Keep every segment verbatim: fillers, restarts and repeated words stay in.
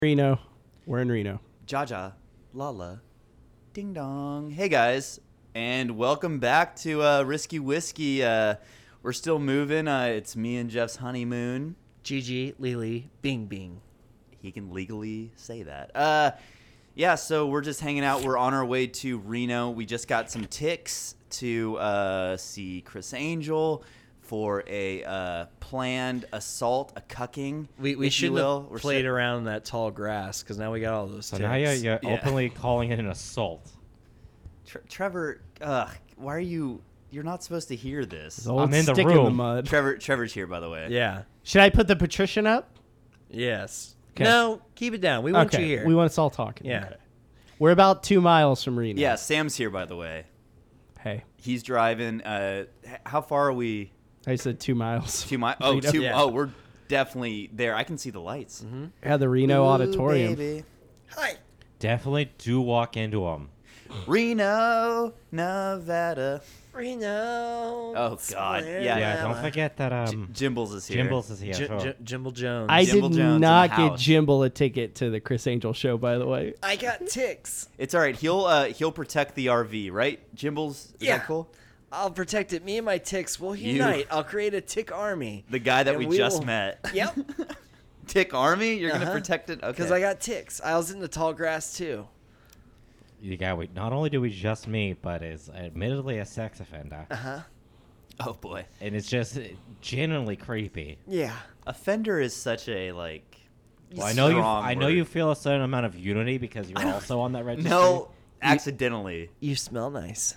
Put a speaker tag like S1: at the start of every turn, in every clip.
S1: Reno. We're in Reno.
S2: Jaja, Lala, Ding Dong. Hey guys, and welcome back to uh, Risky Whiskey. Uh, we're still moving. Uh, it's me and Jeff's honeymoon.
S3: Gigi, Lily, Bing Bing.
S2: He can legally say that. Uh, yeah, so we're just hanging out. We're on our way to Reno. We just got some ticks to uh, see Criss Angel for a uh, planned assault, a cucking.
S3: We we
S2: if
S3: shouldn't
S2: you will.
S3: have
S2: We're
S3: played
S2: sit-
S3: around that tall grass because now we got all those
S4: So
S3: ticks.
S4: now you're, you're
S2: Yeah.
S4: openly calling it an assault.
S2: Tre- Trevor, ugh, why are you? You're not supposed to hear this.
S1: The old
S4: I'm in the
S1: stick in the
S4: room.
S1: mud.
S2: Trevor, Trevor's here, by the way.
S3: Yeah.
S1: Should I put the patrician up?
S3: Yes.
S1: 'Kay.
S3: No, keep it down. We want
S1: okay.
S3: you here.
S1: We want us all talking.
S3: Yeah.
S1: Okay. We're about two miles from Reno.
S2: Yeah, Sam's here, by the way.
S1: Hey,
S2: He's driving. Uh, h- how far are we?
S1: I said two miles.
S2: Two miles. Oh,
S1: Reno.
S2: two.
S3: Yeah.
S2: Oh, we're definitely there. I can see the lights.
S3: Mm-hmm.
S1: At the Reno
S2: Ooh,
S1: Auditorium.
S2: baby.
S3: Hi.
S4: Definitely do walk into them.
S2: Reno, Nevada.
S3: Reno.
S2: Oh, God. Yeah,
S4: Yeah,
S2: yeah.
S4: don't forget that um,
S2: J- Jimbles is here.
S4: Jimbles is here.
S3: J-
S4: too.
S3: J- Jimble Jones.
S1: I
S2: Jimble
S1: did
S2: Jones in
S1: not
S2: the
S1: get
S2: house.
S1: Jimble a ticket to the Criss Angel show, by the way.
S3: I got ticks.
S2: It's all right. He'll uh, he'll protect the R V, right? Jimbles, is
S3: Yeah.
S2: that cool?
S3: I'll protect it. Me and my ticks will
S2: You-
S3: unite. I'll create a tick army.
S2: The guy that
S3: And
S2: we,
S3: we
S2: just
S3: will-
S2: met.
S3: Yep.
S2: Tick Army? You're going to
S3: Uh-huh.
S2: protect it? Okay.
S3: Because I got ticks. I was in the tall grass too.
S4: You got we not only do we just meet, but is admittedly a sex offender,
S3: Uh huh.
S2: Oh, boy.
S4: and it's just genuinely creepy.
S3: Yeah.
S2: Offender is such a, like...
S4: Well, I know you.
S2: strong
S4: I know
S2: word.
S4: you feel a certain amount of unity because you're also on that registry.
S2: No, accidentally.
S3: You smell nice.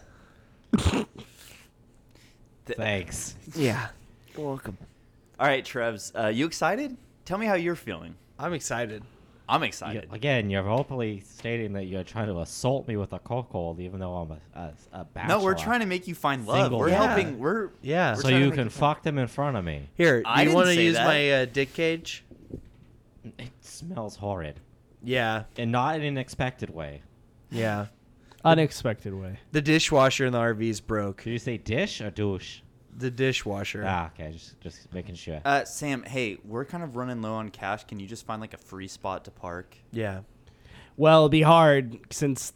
S4: Thanks.
S3: Yeah. You're welcome.
S2: All right, Trevs, uh, you excited? Tell me how you're feeling.
S3: I'm excited.
S2: I'm
S4: You-
S2: excited.
S4: again, you're openly stating that you're trying to assault me with a cockhold, even though I'm a, a, a bachelor.
S2: No, we're trying to make you find love.
S4: Single
S2: We're
S4: man.
S2: helping. We're
S3: Yeah.
S2: We're
S4: So
S2: trying to
S4: you
S2: make
S4: can
S2: you
S4: fuck them in front of me.
S3: Here, do
S2: I
S3: you
S2: didn't
S3: want to
S2: say
S3: use
S2: that.
S3: my uh, dick cage?
S4: It smells horrid,
S3: Yeah.
S4: and not in an expected way.
S3: Yeah.
S1: Unexpected way.
S3: The dishwasher in the R V's broke.
S4: Did you say dish or douche?
S3: The dishwasher.
S4: Ah, okay, just just making sure.
S2: Uh, Sam, hey, we're kind of running low on cash. Can you just find like a free spot to park?
S3: Yeah.
S1: Well, it'd be hard since.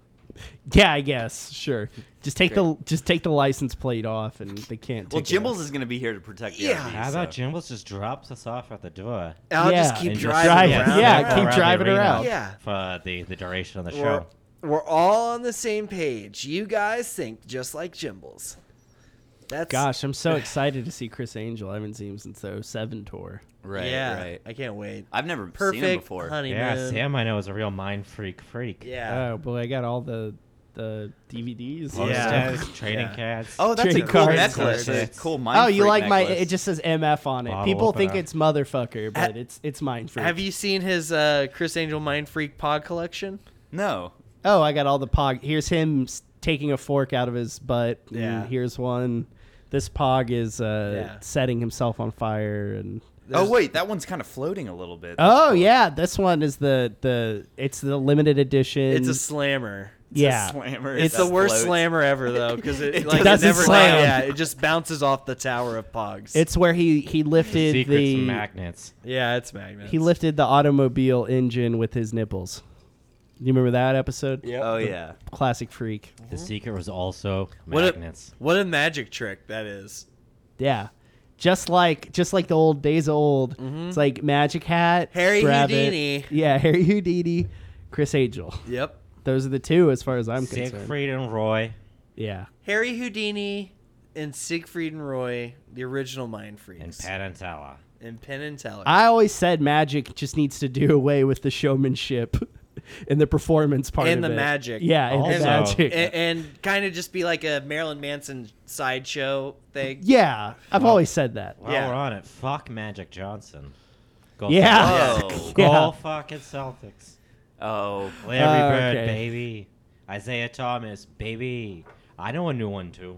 S1: Yeah, I guess. Sure. Just take the just take the license plate off, and they can't.
S2: Well,
S1: take it
S2: Jimbles
S1: off.
S2: is going to be here to protect the
S3: Yeah.
S2: R V,
S4: How about
S2: so-
S4: Jimbles just drops us off at the door
S3: I'll
S1: Yeah,
S3: just keep
S4: and just
S3: driving
S1: drive-
S3: around.
S1: yeah,
S3: and
S1: keep
S3: around.
S4: around
S1: driving
S4: the arena
S1: around.
S3: Yeah.
S4: for the, the duration of the
S3: We're,
S4: show.
S3: we're all on the same page. You guys think just like Jimbles. That's
S1: Gosh, I'm so excited to see Criss Angel. I haven't seen him since the oh seven tour.
S2: Right,
S3: yeah,
S2: right.
S3: I can't wait.
S2: I've never seen him
S3: Perfect
S2: before.
S3: honeymoon.
S4: Yeah, Sam I know is a real mind freak freak.
S3: Yeah.
S1: Oh boy, I got all the the D V Ds.
S3: Yeah.
S1: and
S4: Posters,
S1: stuff.
S4: trading
S3: Yeah.
S4: cards.
S2: Oh, that's a
S1: Trading
S2: cool
S1: cards.
S2: necklace. That's a cool mind
S1: Oh, you
S2: freak
S1: like my?
S2: necklace.
S1: It just says M F on it.
S4: Bottle
S1: People think
S4: opener.
S1: it's motherfucker, but
S3: Ha-
S1: it's it's mine freak.
S3: Have you seen his uh, Criss Angel Mind Freak pod collection?
S2: No.
S1: Oh, I got all the pog. Here's him s- taking a fork out of his butt. and
S3: Yeah.
S1: Here's one. This pog is uh,
S3: Yeah.
S1: setting himself on fire, and
S2: Oh,
S3: There's-
S2: wait, that one's kind of floating a little bit.
S1: oh yeah, this one is the the it's the limited edition.
S3: It's a slammer.
S2: It's a
S1: yeah.
S2: slammer
S3: It's
S2: that
S3: the worst
S2: floats.
S3: slammer ever though, because it,
S2: It
S3: like it
S1: doesn't
S3: never
S1: slam.
S3: Yeah, it just bounces off the tower of Pogs.
S1: It's where he he
S4: The
S1: lifted
S4: secrets
S1: the,
S4: and magnets.
S3: yeah, it's magnets.
S1: he lifted the automobile engine with his nipples. You remember that episode?
S3: Yep.
S2: Oh, yeah.
S1: Classic freak.
S4: The secret was also
S3: What a-
S4: magnets.
S3: What a magic trick that is.
S1: Yeah. Just like just like the old days of old. It's like Magic Hat,
S3: Harry
S1: grab it.
S3: Houdini.
S1: Yeah, Harry Houdini, Criss Angel.
S3: Yep.
S1: Those are the two as far as I'm concerned.
S4: Siegfried and Roy.
S1: Yeah.
S3: Harry Houdini and Siegfried and Roy, the original Mind Freaks.
S4: And Penn and Teller.
S3: And Penn and Teller.
S1: I always said Magic just needs to do away with the showmanship and the performance part
S3: And
S1: of
S3: the
S1: it.
S3: magic.
S1: Yeah, and
S4: Also-
S1: the magic.
S3: and, and kind of just be like a Marilyn Manson sideshow thing.
S1: yeah, I've
S4: Well-
S1: always said that.
S4: While
S3: Yeah.
S4: we're on it, fuck Magic Johnson. Go
S1: Yeah.
S4: Celtics.
S2: Oh.
S4: Go
S1: Yeah.
S4: fucking Celtics.
S2: Oh.
S4: Larry
S1: Oh,
S4: Bird,
S1: okay.
S4: baby. Isaiah Thomas, baby. I know a new one too.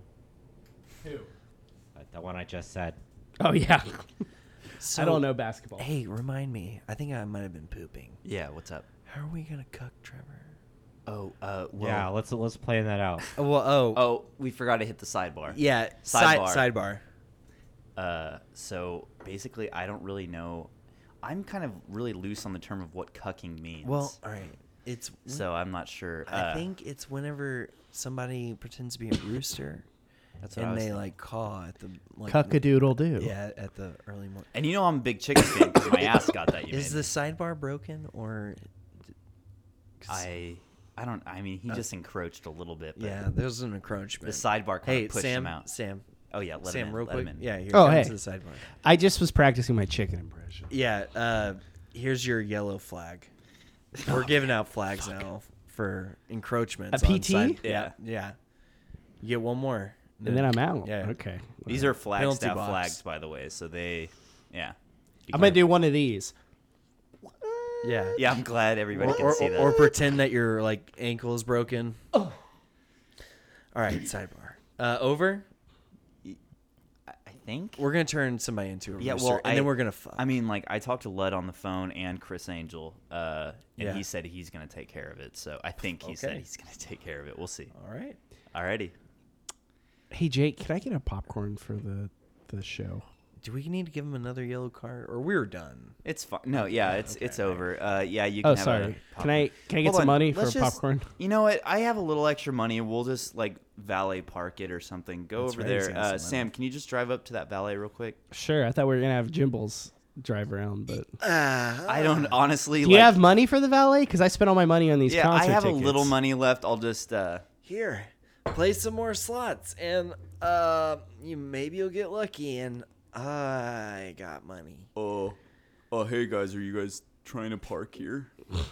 S1: Who?
S4: The one I just said.
S1: Oh yeah.
S3: So,
S1: I don't know basketball.
S3: Hey, remind me. I think I might have been pooping.
S2: Yeah, what's up?
S3: How are we gonna cuck Trevor?
S2: Oh, uh, well,
S4: Yeah, let's let's plan that out.
S3: Oh, well, oh,
S2: Oh, we forgot to hit the sidebar.
S3: yeah.
S2: Sidebar.
S3: Side, sidebar.
S2: Uh, so basically, I don't really know. I'm kind of really loose on the term of what cucking means.
S3: Well, all right. It's
S2: so I'm not sure.
S3: I
S2: Uh,
S3: think it's whenever somebody pretends to be a rooster,
S2: that's what I
S3: and
S2: was
S3: they
S2: thinking.
S3: like caw at the like
S1: Cuck-a-doodle-doo.
S3: yeah at the early morning.
S2: And you know I'm a big chicken fan because my ass got that. You
S3: Is
S2: made
S3: the
S2: me.
S3: sidebar broken or? 'cause-
S2: I I don't. I mean, he
S3: Uh,
S2: just encroached a little bit. But
S3: yeah, there's an encroachment.
S2: the sidebar kind
S3: Hey,
S2: of pushed
S3: Sam.
S2: him out.
S3: Sam.
S2: Oh yeah, let
S3: Sam,
S2: him in.
S3: real
S2: let
S3: quick.
S2: him in.
S3: Yeah, here
S1: Oh,
S3: comes
S1: hey.
S3: the sidebar.
S1: I just was practicing my chicken impression.
S3: Yeah. Uh, here's your yellow flag. We're giving out flags now for encroachments.
S1: A
S3: on
S1: P T?
S3: side-
S2: Yeah.
S3: yeah. Yeah. You get one more.
S1: And then I'm out.
S3: Yeah.
S1: Okay.
S2: These are
S3: Penalty
S2: Flagstaff
S3: box.
S2: flags, by the way. So they, yeah. Be
S1: I'm gonna
S2: careful.
S1: do one of these.
S3: Yeah.
S2: Yeah, I'm glad everybody
S3: Or,
S2: can
S3: or,
S2: see that.
S3: or pretend that your like ankle is broken. Oh. All right, sidebar. Uh, over.
S2: I I think.
S3: We're gonna turn somebody into a
S2: Yeah,
S3: rooster,
S2: well,
S3: and
S2: I-
S3: then we're gonna fuck.
S2: I mean, like I talked to Lud on the phone and Chris Angel, uh, and
S3: Yeah.
S2: he said he's gonna take care of it. So I think he said
S3: Okay.
S2: he's gonna take care of it. We'll see.
S3: all right.
S2: Alrighty.
S1: Hey Jake, can I get a popcorn for the the show?
S3: Do we need to give him another yellow card, or we're done?
S2: It's fine. No, yeah, it's
S3: okay,
S2: it's
S3: all right.
S2: over. Uh, yeah, you can
S1: Oh,
S2: have
S1: sorry.
S2: a
S1: Can
S2: popcorn.
S1: I can I get
S2: Hold
S1: some
S2: on,
S1: money for
S2: let's
S1: a
S2: just-
S1: popcorn?
S2: You know what? I have a little extra money. We'll just like valet park it or something. Go
S3: That's
S2: over
S3: right, he's
S2: there.
S3: got some
S2: Uh,
S3: money.
S2: Sam, can you just drive up to that valet real quick?
S1: Sure. I thought we were gonna have Jimbles drive around, but
S2: I don't honestly.
S1: do you
S2: like,
S1: have money for the valet? Because I spent all my money on these
S2: Yeah, I
S1: concert
S2: have
S1: tickets.
S2: a little money left. I'll just. Uh,
S3: Here, play some more slots, and uh, you maybe you'll get lucky. And I got money.
S2: Oh, oh, hey guys, are you guys trying to park here?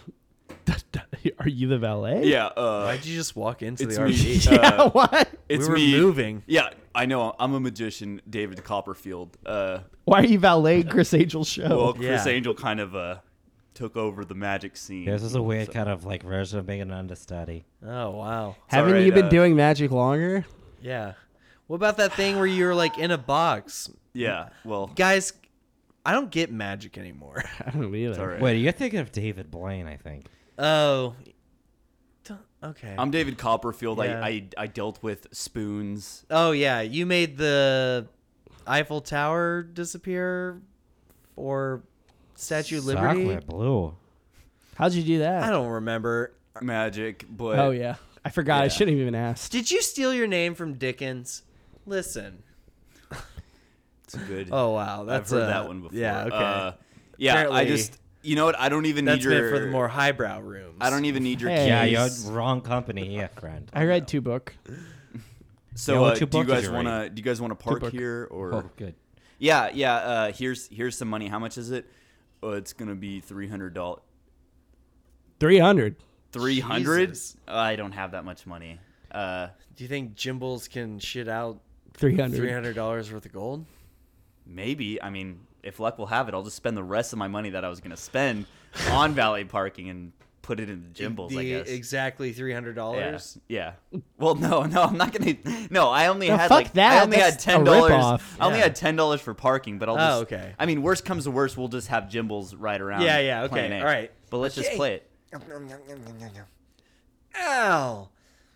S1: Are you the valet?
S2: Yeah. Uh,
S3: Why'd you just walk into
S2: it's
S3: the
S2: me.
S3: R V?
S1: Yeah.
S2: Uh,
S1: What?
S2: it's
S3: we were
S2: me.
S3: moving.
S2: Yeah, I know. I'm a magician, David Copperfield. Uh,
S1: Why are you valet Chris Angel's show?
S2: well, Chris
S3: Yeah.
S2: Angel kind of uh, took over the magic scene.
S4: This is a weird
S2: So-
S4: kind of like version of being an understudy.
S3: Oh wow.
S1: Haven't
S2: alright,
S1: you been
S2: uh,
S1: doing magic longer?
S3: Yeah. What about that thing where you're like in a box?
S2: Yeah. Well,
S3: Guys, I don't get magic anymore.
S1: I don't either.
S2: it's all right.
S4: Wait, you're thinking of David Blaine, I think.
S3: Oh. Don't- Okay.
S2: I'm David Copperfield.
S3: Yeah.
S2: I, I I dealt with spoons.
S3: Oh yeah, you made the Eiffel Tower disappear or Statue of Liberty.
S4: Chocolate blue.
S1: How'd you do that?
S3: I don't remember.
S2: Magic, but
S1: Oh yeah, I forgot. I
S2: Yeah.
S1: shouldn't have even asked.
S3: Did you steal your name from Dickens? Listen.
S2: it's good.
S3: Oh wow, that's
S2: I've heard
S3: a-
S2: that one before.
S3: Yeah, okay.
S2: Uh, yeah, I
S3: Apparently-
S2: just you know what? I don't even
S3: That's
S2: need your
S3: meant for the more highbrow rooms.
S2: I don't even need your
S1: Hey.
S4: Yeah,
S2: keys.
S4: you're wrong company here, friend.
S1: I read two book.
S2: So
S4: Yeah,
S2: uh,
S4: what two
S2: do you
S4: books did
S2: guys
S4: you
S2: want to
S4: read?
S2: do you guys want to park
S1: book.
S2: here or
S4: Oh, good.
S2: Yeah, yeah, uh, here's here's some money. How much is it? Oh, it's going to be three hundred dollars.
S1: Three hundred.
S2: three hundred?
S3: Jesus.
S2: I don't have that much money. Uh,
S3: Do you think Jimbles can shit out
S1: Three hundred.
S3: three hundred dollars worth of gold?
S2: maybe. I mean, if luck will have it, I'll just spend the rest of my money that I was going to spend on valet parking and put it in the Jimbles,
S3: the
S2: I guess.
S3: Exactly three hundred
S2: Yeah,
S3: dollars.
S2: yeah. Well, no, no, I'm not gonna. No, I only
S1: No,
S2: had
S1: fuck
S2: like
S1: that.
S2: I only
S1: That's
S2: had
S1: a
S2: ten dollars.
S1: ripoff.
S2: I only
S3: Yeah.
S2: had ten dollars for parking, but I'll
S3: Oh,
S2: just.
S3: okay.
S2: I mean, worst comes to worst, we'll just have Jimbles right around.
S3: Yeah, yeah, okay,
S2: playing A.
S3: all right.
S2: But let's just
S3: Okay.
S2: play it.
S3: Ow!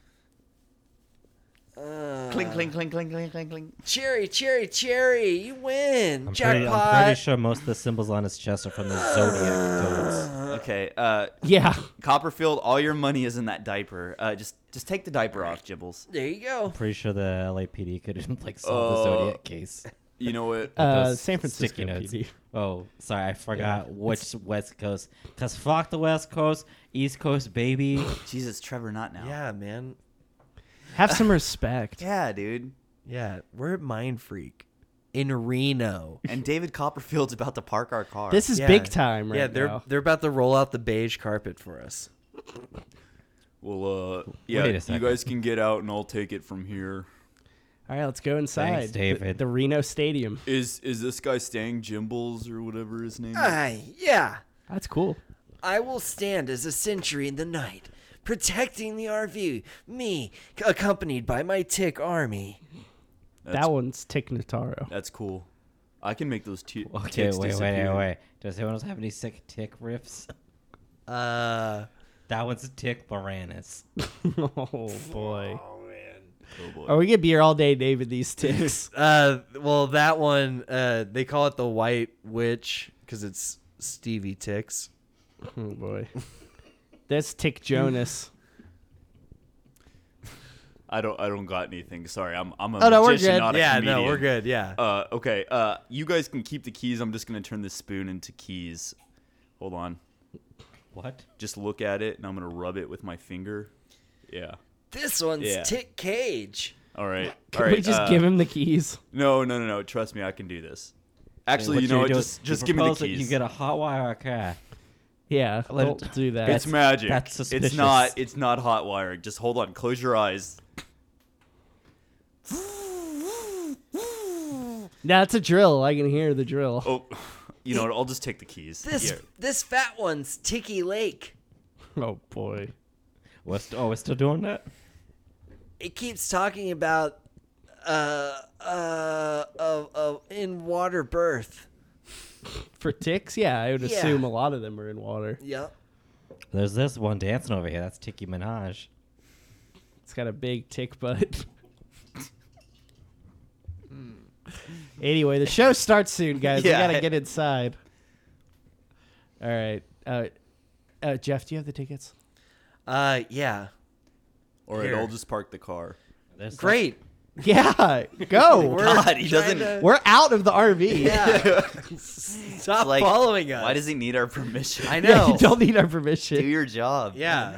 S3: Uh,
S2: Cling, cling, cling, cling, cling, cling, cling.
S3: Cherry, cherry, cherry! You win!
S4: I'm pretty,
S3: Jackpot!
S4: I'm pretty sure most of the symbols on his chest are from the zodiac codes.
S2: Okay, uh,
S1: Yeah.
S2: Copperfield, all your money is in that diaper. Uh, just, just take the diaper off, Jibbles.
S3: There you go.
S4: Pretty sure the L A P D couldn't like solve the
S2: Uh,
S4: zodiac case.
S2: You know what?
S1: Uh,
S4: Those
S1: San Francisco
S4: sticky notes.
S1: P D.
S4: Oh, sorry, I forgot which West Coast. Cause fuck the West Coast, East Coast, baby.
S2: Jesus, Trevor, not now.
S3: Yeah, man.
S1: Have some respect.
S2: Yeah, dude.
S3: Yeah, we're at Mind Freak in Reno.
S2: And David Copperfield's about to park our car.
S1: This is
S3: Yeah.
S1: big time right
S3: yeah, they're
S1: now.
S3: they're about to roll out the beige carpet for us.
S2: Well, uh, yeah,
S4: Wait a
S2: you
S4: second.
S2: guys can get out, and I'll take it from here.
S1: All right, let's go inside.
S4: Thanks, David.
S1: The, the Reno Stadium.
S2: Is is this guy staying Jimbles or whatever his name is?
S3: Aye, yeah.
S1: That's cool.
S3: I will stand as a sentry in the night, protecting the R V. Me, c- accompanied by my tick army.
S2: That's,
S1: that one's Tick Notaro.
S2: that's cool. I can make those t-
S4: Okay,
S2: ticks
S4: wait, wait,
S2: disappear.
S4: wait, wait. Does anyone else have any sick tick riffs?
S3: Uh,
S4: That one's Tick Baranus.
S1: Oh boy.
S2: Oh boy.
S1: Are we get beer all day, David? These ticks.
S3: uh, well, that one, uh, they call it the White Witch because it's Stevie Ticks.
S1: Oh boy. That's Tick Jonas.
S2: I don't. I don't got anything. Sorry, I'm. I'm a
S1: Oh, no, we're
S2: magician,
S1: good.
S2: not a
S3: Yeah,
S2: comedian.
S3: no, we're good. Yeah.
S2: Uh, okay. Uh, you guys can keep the keys. I'm just gonna turn this spoon into keys. Hold on.
S4: What?
S2: Just look at it, and I'm gonna rub it with my finger. Yeah.
S3: This one's
S2: Yeah.
S3: Tick Cage.
S2: All right.
S1: Can
S2: All right.
S1: we just
S2: uh,
S1: give him the keys?
S2: No, no, no, no. Trust me, I can do this. Actually,
S4: What
S2: you know what?
S4: do
S2: Just,
S4: is
S2: just
S4: you
S2: give me the
S4: propose that
S2: keys.
S4: You get a hot wire car.
S1: Yeah,
S4: Let
S1: don't
S4: it-
S1: do that.
S2: it's magic.
S4: that's
S2: It's
S4: suspicious.
S2: not. It's not hot wiring. Just hold on. Close your eyes.
S1: That's a drill. I can hear the drill.
S2: Oh, you know what? I'll just take the keys.
S3: This
S2: Here.
S3: this fat one's Ticky Lake.
S1: Oh boy.
S4: We're st- oh, we're still doing that?
S3: It keeps talking about uh uh of of in water birth.
S1: For ticks, yeah, I would
S3: Yeah.
S1: assume a lot of them are in water.
S3: Yep.
S4: There's this one dancing over here. That's Tiki Minaj.
S1: It's got a big tick butt. Anyway, the show starts soon, guys.
S2: Yeah.
S1: We gotta get inside. All right, uh, uh, Jeff, do you have the tickets?
S3: Uh yeah.
S2: All right,
S3: Here.
S2: I'll just park the car.
S4: There's
S3: Great.
S1: Yeah, go.
S3: We're
S2: God, he
S3: trying
S2: doesn't-
S3: to-
S1: We're out of the R V.
S3: yeah. Stop
S2: Like,
S3: following us.
S2: Why does he need our permission?
S3: I
S1: Yeah,
S3: know.
S1: you don't need our
S2: Do
S1: permission.
S2: your job.
S3: Yeah.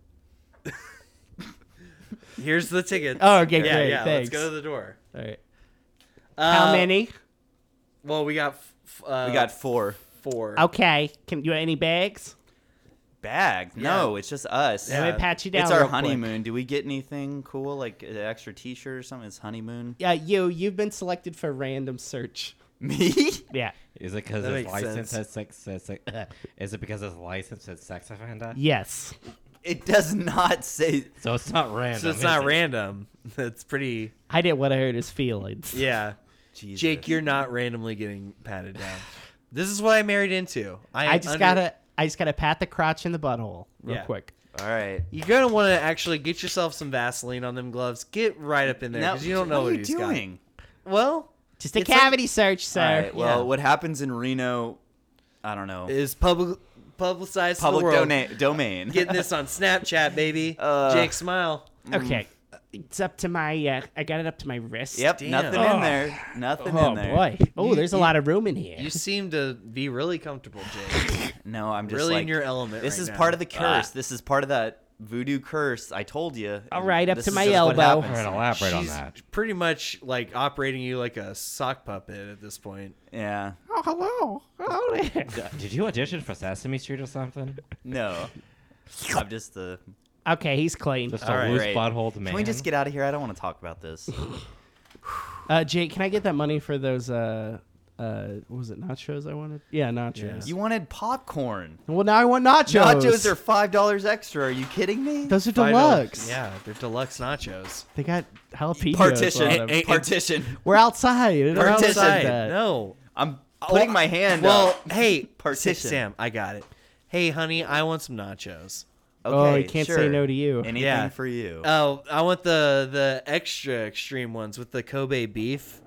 S3: Here's the tickets.
S1: Oh, okay,
S3: yeah,
S1: great,
S3: Yeah,
S1: thanks.
S3: let's go to the door.
S1: All right.
S3: Uh,
S1: How many?
S3: Well, we got f- f- uh,
S2: We got four
S3: four.
S1: Okay. Can you any bags?
S2: bags. No, it's just us.
S3: Yeah.
S1: Let me pat you down.
S2: It's our
S1: real quick.
S2: honeymoon. Do we get anything cool, like an extra T-shirt or something? It's honeymoon.
S1: Yeah, you. You've been selected for random search.
S2: Me?
S1: Yeah.
S4: Is it because
S3: That
S4: his
S3: makes
S4: license
S3: sense.
S4: says sex? Says, sex- is it because his license says sex offender?
S1: Yes.
S2: It does not say.
S4: So it's not random.
S3: So it's
S4: is
S3: not
S4: it?
S3: random. It's pretty.
S1: I didn't want to hurt his feelings.
S3: Yeah.
S2: Jesus.
S3: Jake, you're not randomly getting patted down. This is what I married into. I,
S1: I just
S3: under-
S1: gotta. I just gotta pat the crotch in the butthole real
S3: Yeah.
S1: quick.
S2: All right.
S3: You're gonna want to actually get yourself some Vaseline on them gloves. Get right up in there
S2: Now,
S3: because you don't know
S2: what
S3: what,
S2: are you
S3: he's
S2: doing?
S3: got. Well,
S1: Just a
S3: It's like-
S1: cavity search, sir.
S2: All right. Well,
S3: Yeah.
S2: what happens in Reno? I don't know.
S3: is public publicized
S2: Public
S3: to the world.
S2: dona- domain.
S3: Getting this on Snapchat, baby.
S2: Uh,
S3: Jake, smile.
S1: Okay. It's up to my. Uh, I got it up to my wrist.
S2: Yep.
S3: Damn.
S2: Nothing
S1: Oh.
S2: in there. Nothing
S1: Oh
S2: in there.
S1: boy. Oh,
S3: You-
S1: there's a
S3: you-
S1: lot of room in here.
S3: You seem to be really comfortable, Jake.
S2: No, I'm just
S3: really
S2: like
S3: in your element.
S2: This
S3: right
S2: is
S3: now.
S2: part of the curse.
S1: Ah.
S2: This is part of that voodoo curse. I told you.
S1: All right, up
S2: This
S1: to
S2: is
S1: my
S2: just what
S1: elbow.
S4: All
S2: happens.
S4: right, elaborate on
S3: She's
S4: that.
S3: pretty much like operating you like a sock puppet at this point.
S2: Yeah.
S1: Oh, hello. Hello there.
S4: D- Did you audition for Sesame Street or something?
S2: No. I'm just the.
S1: Okay, he's clean.
S4: Just
S2: All
S4: a
S2: right,
S4: loose
S2: great.
S4: butthole man.
S2: Can we just get out of here? I don't want to talk about this.
S1: Uh, Jake, can I get that money for those? Uh, uh, what was it? Nachos? I wanted. Yeah, nachos.
S2: You wanted popcorn.
S1: Well, now I want nachos.
S2: Nachos are five dollars extra. Are you kidding me?
S1: Those are
S3: Five dollars.
S1: deluxe.
S3: Yeah, they're deluxe nachos.
S1: They got jalapenos
S2: Partition.
S1: on them.
S3: Eh, eh,
S2: Partition.
S1: We're outside. It
S3: We're
S1: don't look
S3: outside.
S1: like that.
S3: No.
S2: I'm putting
S3: Oh,
S2: my hand
S3: Well,
S2: up.
S3: hey,
S2: Partition.
S3: Sam, I got it. Hey, honey, I want some nachos.
S2: Okay,
S1: Oh, he can't say
S2: sure.
S1: no to you.
S2: Anything
S3: Yeah.
S2: for you.
S3: Oh, I want the the extra extreme ones with the Kobe beef.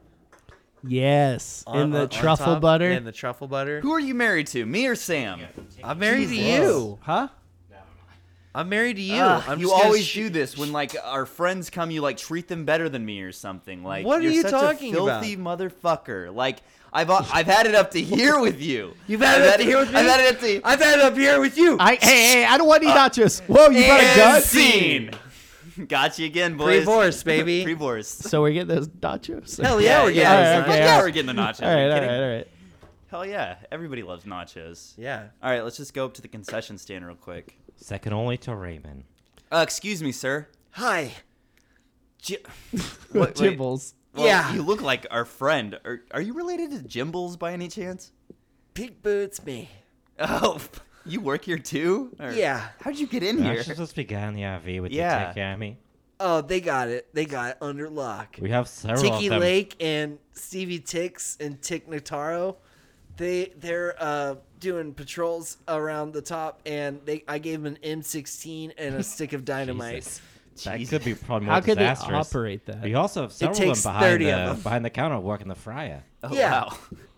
S1: Yes,
S3: on-
S1: in the
S3: on- on
S1: truffle
S3: top,
S1: butter.
S3: And the truffle butter.
S2: Who are you married to? Me or Sam?
S3: I'm married to
S1: Jesus.
S3: you.
S1: Huh?
S3: I'm married to you.
S2: Ugh,
S3: I'm
S2: you
S3: just gonna
S2: always
S3: sh-
S2: do this when like our friends come. You like treat them better than me or something. Like
S3: What are
S2: you're
S3: you
S2: such
S3: talking
S2: a
S3: about?
S2: filthy motherfucker. Like I've I've had it up to here with you.
S3: You've had
S2: I've
S3: it up to here with me?
S2: I've had it up to.
S3: I've had it up here with you.
S1: I hey hey! I don't want any nachos. Whoa, you got a
S2: And
S1: gun?
S2: scene. Got you again, boys.
S3: Pre-divorce, baby.
S2: Pre-divorce.
S1: So we're getting those nachos.
S3: Hell yeah, we're
S2: yeah,
S3: getting
S1: All
S3: those
S1: right,
S2: Fuck
S1: okay,
S2: yeah,
S1: all right.
S2: we're getting the nachos.
S1: All
S2: Are you
S1: right, all
S2: kidding?
S1: right, all right.
S2: Hell yeah, everybody loves nachos.
S3: Yeah.
S2: All right, let's just go up to the concession stand real quick.
S4: Second only to Raymond.
S2: Uh, excuse me, sir.
S3: Hi.
S2: J- what, wait.
S1: Jibbles.
S2: Well,
S3: Yeah.
S2: You look like our friend. Are, are you related to Jimbles by any chance?
S3: Pig boots me.
S2: Oh, you work here too? Or-
S3: Yeah.
S2: How'd you get in here?
S4: Aren't you supposed to be guy in the R V with
S2: Yeah.
S4: your tech Yami?
S3: Oh, they got it. They got it under lock.
S4: We have several
S3: Tiki
S4: of them.
S3: Lake and Stevie Ticks and Tick Notaro, they they're uh, doing patrols around the top, and they I gave them an M sixteen and a stick of dynamite.
S4: Jesus. That
S2: Jesus.
S4: could be probably more
S1: How could they
S4: disastrous.
S1: operate that?
S4: We also have several of
S3: takes
S4: them behind
S3: thirty
S4: the
S3: of them.
S4: behind the counter working the fryer.
S2: Oh,
S3: Yeah.
S2: wow.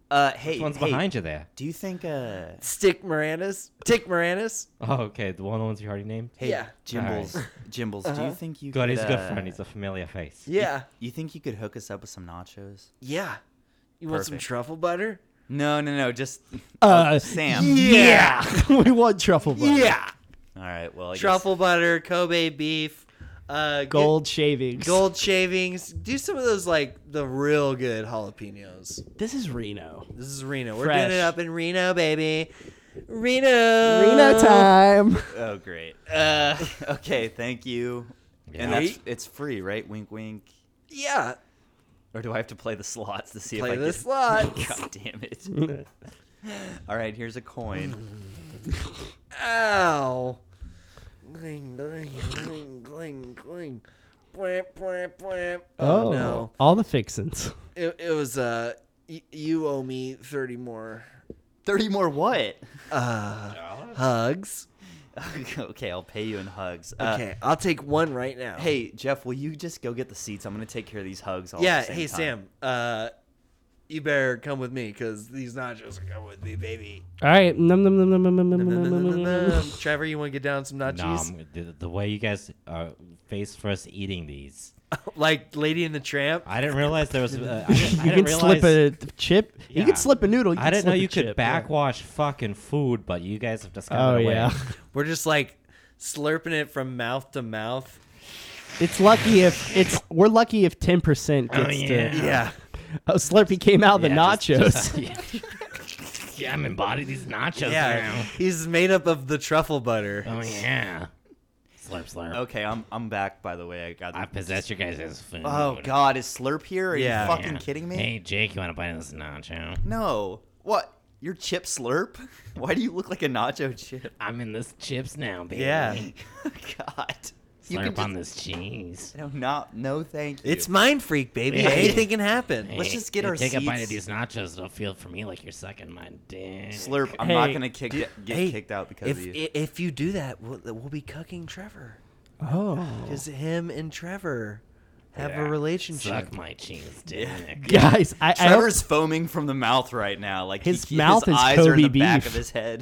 S2: Uh, hey,
S4: Which one's
S2: hey,
S4: behind you there?
S2: Do you think uh,
S3: Stick Moranis, Tick Moranis.
S4: Oh, okay. The one of the ones you already named.
S2: hey,
S3: Yeah.
S2: Jimbles, Jimbles? Do
S3: Uh-huh.
S2: you think you
S4: Good.
S2: could?
S4: He's a good
S2: uh,
S4: friend. He's a familiar face.
S3: Yeah,
S2: You think you could hook us up with some nachos?
S3: yeah. You want some
S2: Perfect.
S3: truffle butter?
S2: No, no, no. Just
S1: Uh,
S2: oh, Sam.
S1: Yeah, we want truffle butter.
S3: Yeah.
S2: All right. Well, I
S3: Truffle butter, Kobe beef, uh, get-
S1: Gold shavings.
S3: gold shavings. Do some of those like the real good jalapenos.
S1: This is Reno.
S3: This is Reno. We're
S1: Fresh.
S3: doing it up in Reno, baby. Reno.
S1: Reno time.
S2: guess. Oh, great. Uh, okay. Thank you. And
S4: Yeah.
S2: that's it's free, right? Wink, wink.
S3: Yeah.
S2: Or do I have to play the slots to see
S3: Play
S2: if I
S3: the
S2: get?
S3: slots.
S2: God damn it! All right, here's a coin.
S3: Ow. Gling, gling, gling, gling, gling. Bwah, bwah, bwah. Oh, no.
S1: All the fixins.
S3: It, it was, uh, y- you owe me thirty more
S2: Thirty more what?
S3: uh, hugs.
S2: Okay, I'll pay you in hugs. Uh,
S3: Okay, I'll take one right now.
S2: Hey, Jeff, will you just go get the seats? I'm gonna take care of these hugs. All
S3: yeah,
S2: at the same
S3: hey,
S2: time.
S3: Sam. Uh, you better come with me because these nachos are coming with me, baby.
S1: All right. Num, num, num, num, num, num,
S3: Num,
S1: num,
S3: num,
S1: num,
S3: num,
S1: num,
S3: num,
S1: num.
S3: num. Trevor, you want to get down some
S4: No,
S3: nachos?
S4: I'm- the, the way you guys uh, face first eating these,
S3: Like Lady and the Tramp?
S4: I didn't realize there was. Uh, I didn't, I
S1: You
S4: didn't
S1: can slip
S4: realize,
S1: a chip. You
S4: Yeah.
S1: can slip a noodle. You
S4: I
S1: can
S4: didn't know
S1: slip a
S4: you could
S1: chip, yeah.
S4: backwash fucking food, but you guys have discovered
S1: Oh
S4: a way.
S1: yeah.
S3: We're just like slurping it from mouth to mouth.
S1: It's lucky if it's. We're lucky if ten percent
S4: Oh,
S1: gets
S4: yeah.
S1: to.
S3: Yeah.
S1: Oh, Slurpee came out the
S4: Yeah, just-
S1: nachos.
S4: just- yeah, I'm embodying these nachos
S3: Yeah.
S4: now.
S3: He's made up of the truffle butter.
S4: Oh yeah. Slurp, slurp.
S2: Okay, I'm I'm back. By the way, I got.
S4: I possess your guys' food.
S2: Oh God, is Slurp here? Are
S3: Yeah.
S2: you fucking
S4: Yeah.
S2: kidding me?
S4: Hey, Jake, you want to bite of this nacho?
S2: No. What? You're Chip Slurp? Why do you look like a nacho chip?
S4: I'm in this chips now, baby.
S3: Yeah.
S2: God. You
S4: Slurp
S2: can
S4: on
S2: just-
S4: this cheese.
S2: No, not, no, thank you.
S3: It's Mind Freak, baby.
S4: Hey.
S3: Anything can happen.
S2: Let's
S4: Hey,
S2: just get
S4: you
S2: our
S4: take a bite of
S2: seats.
S4: these nachos. It'll feel for me like you're sucking my dick.
S2: Slurp. I'm
S1: Hey,
S2: not gonna kick
S3: Dude,
S2: get
S3: hey,
S2: kicked out because
S3: if
S2: of you.
S3: i- if you do that, we'll, we'll be cucking Trevor
S1: Oh.
S3: because him and Trevor have
S4: Yeah.
S3: a relationship.
S4: Suck my cheese dick.
S1: Guys, I, I hope,
S2: Trevor's foaming from the mouth right now. Like
S1: His
S2: he,
S1: mouth
S2: his
S1: is
S2: eyes are in
S1: Kobe
S2: the back
S1: beef.
S2: of his head.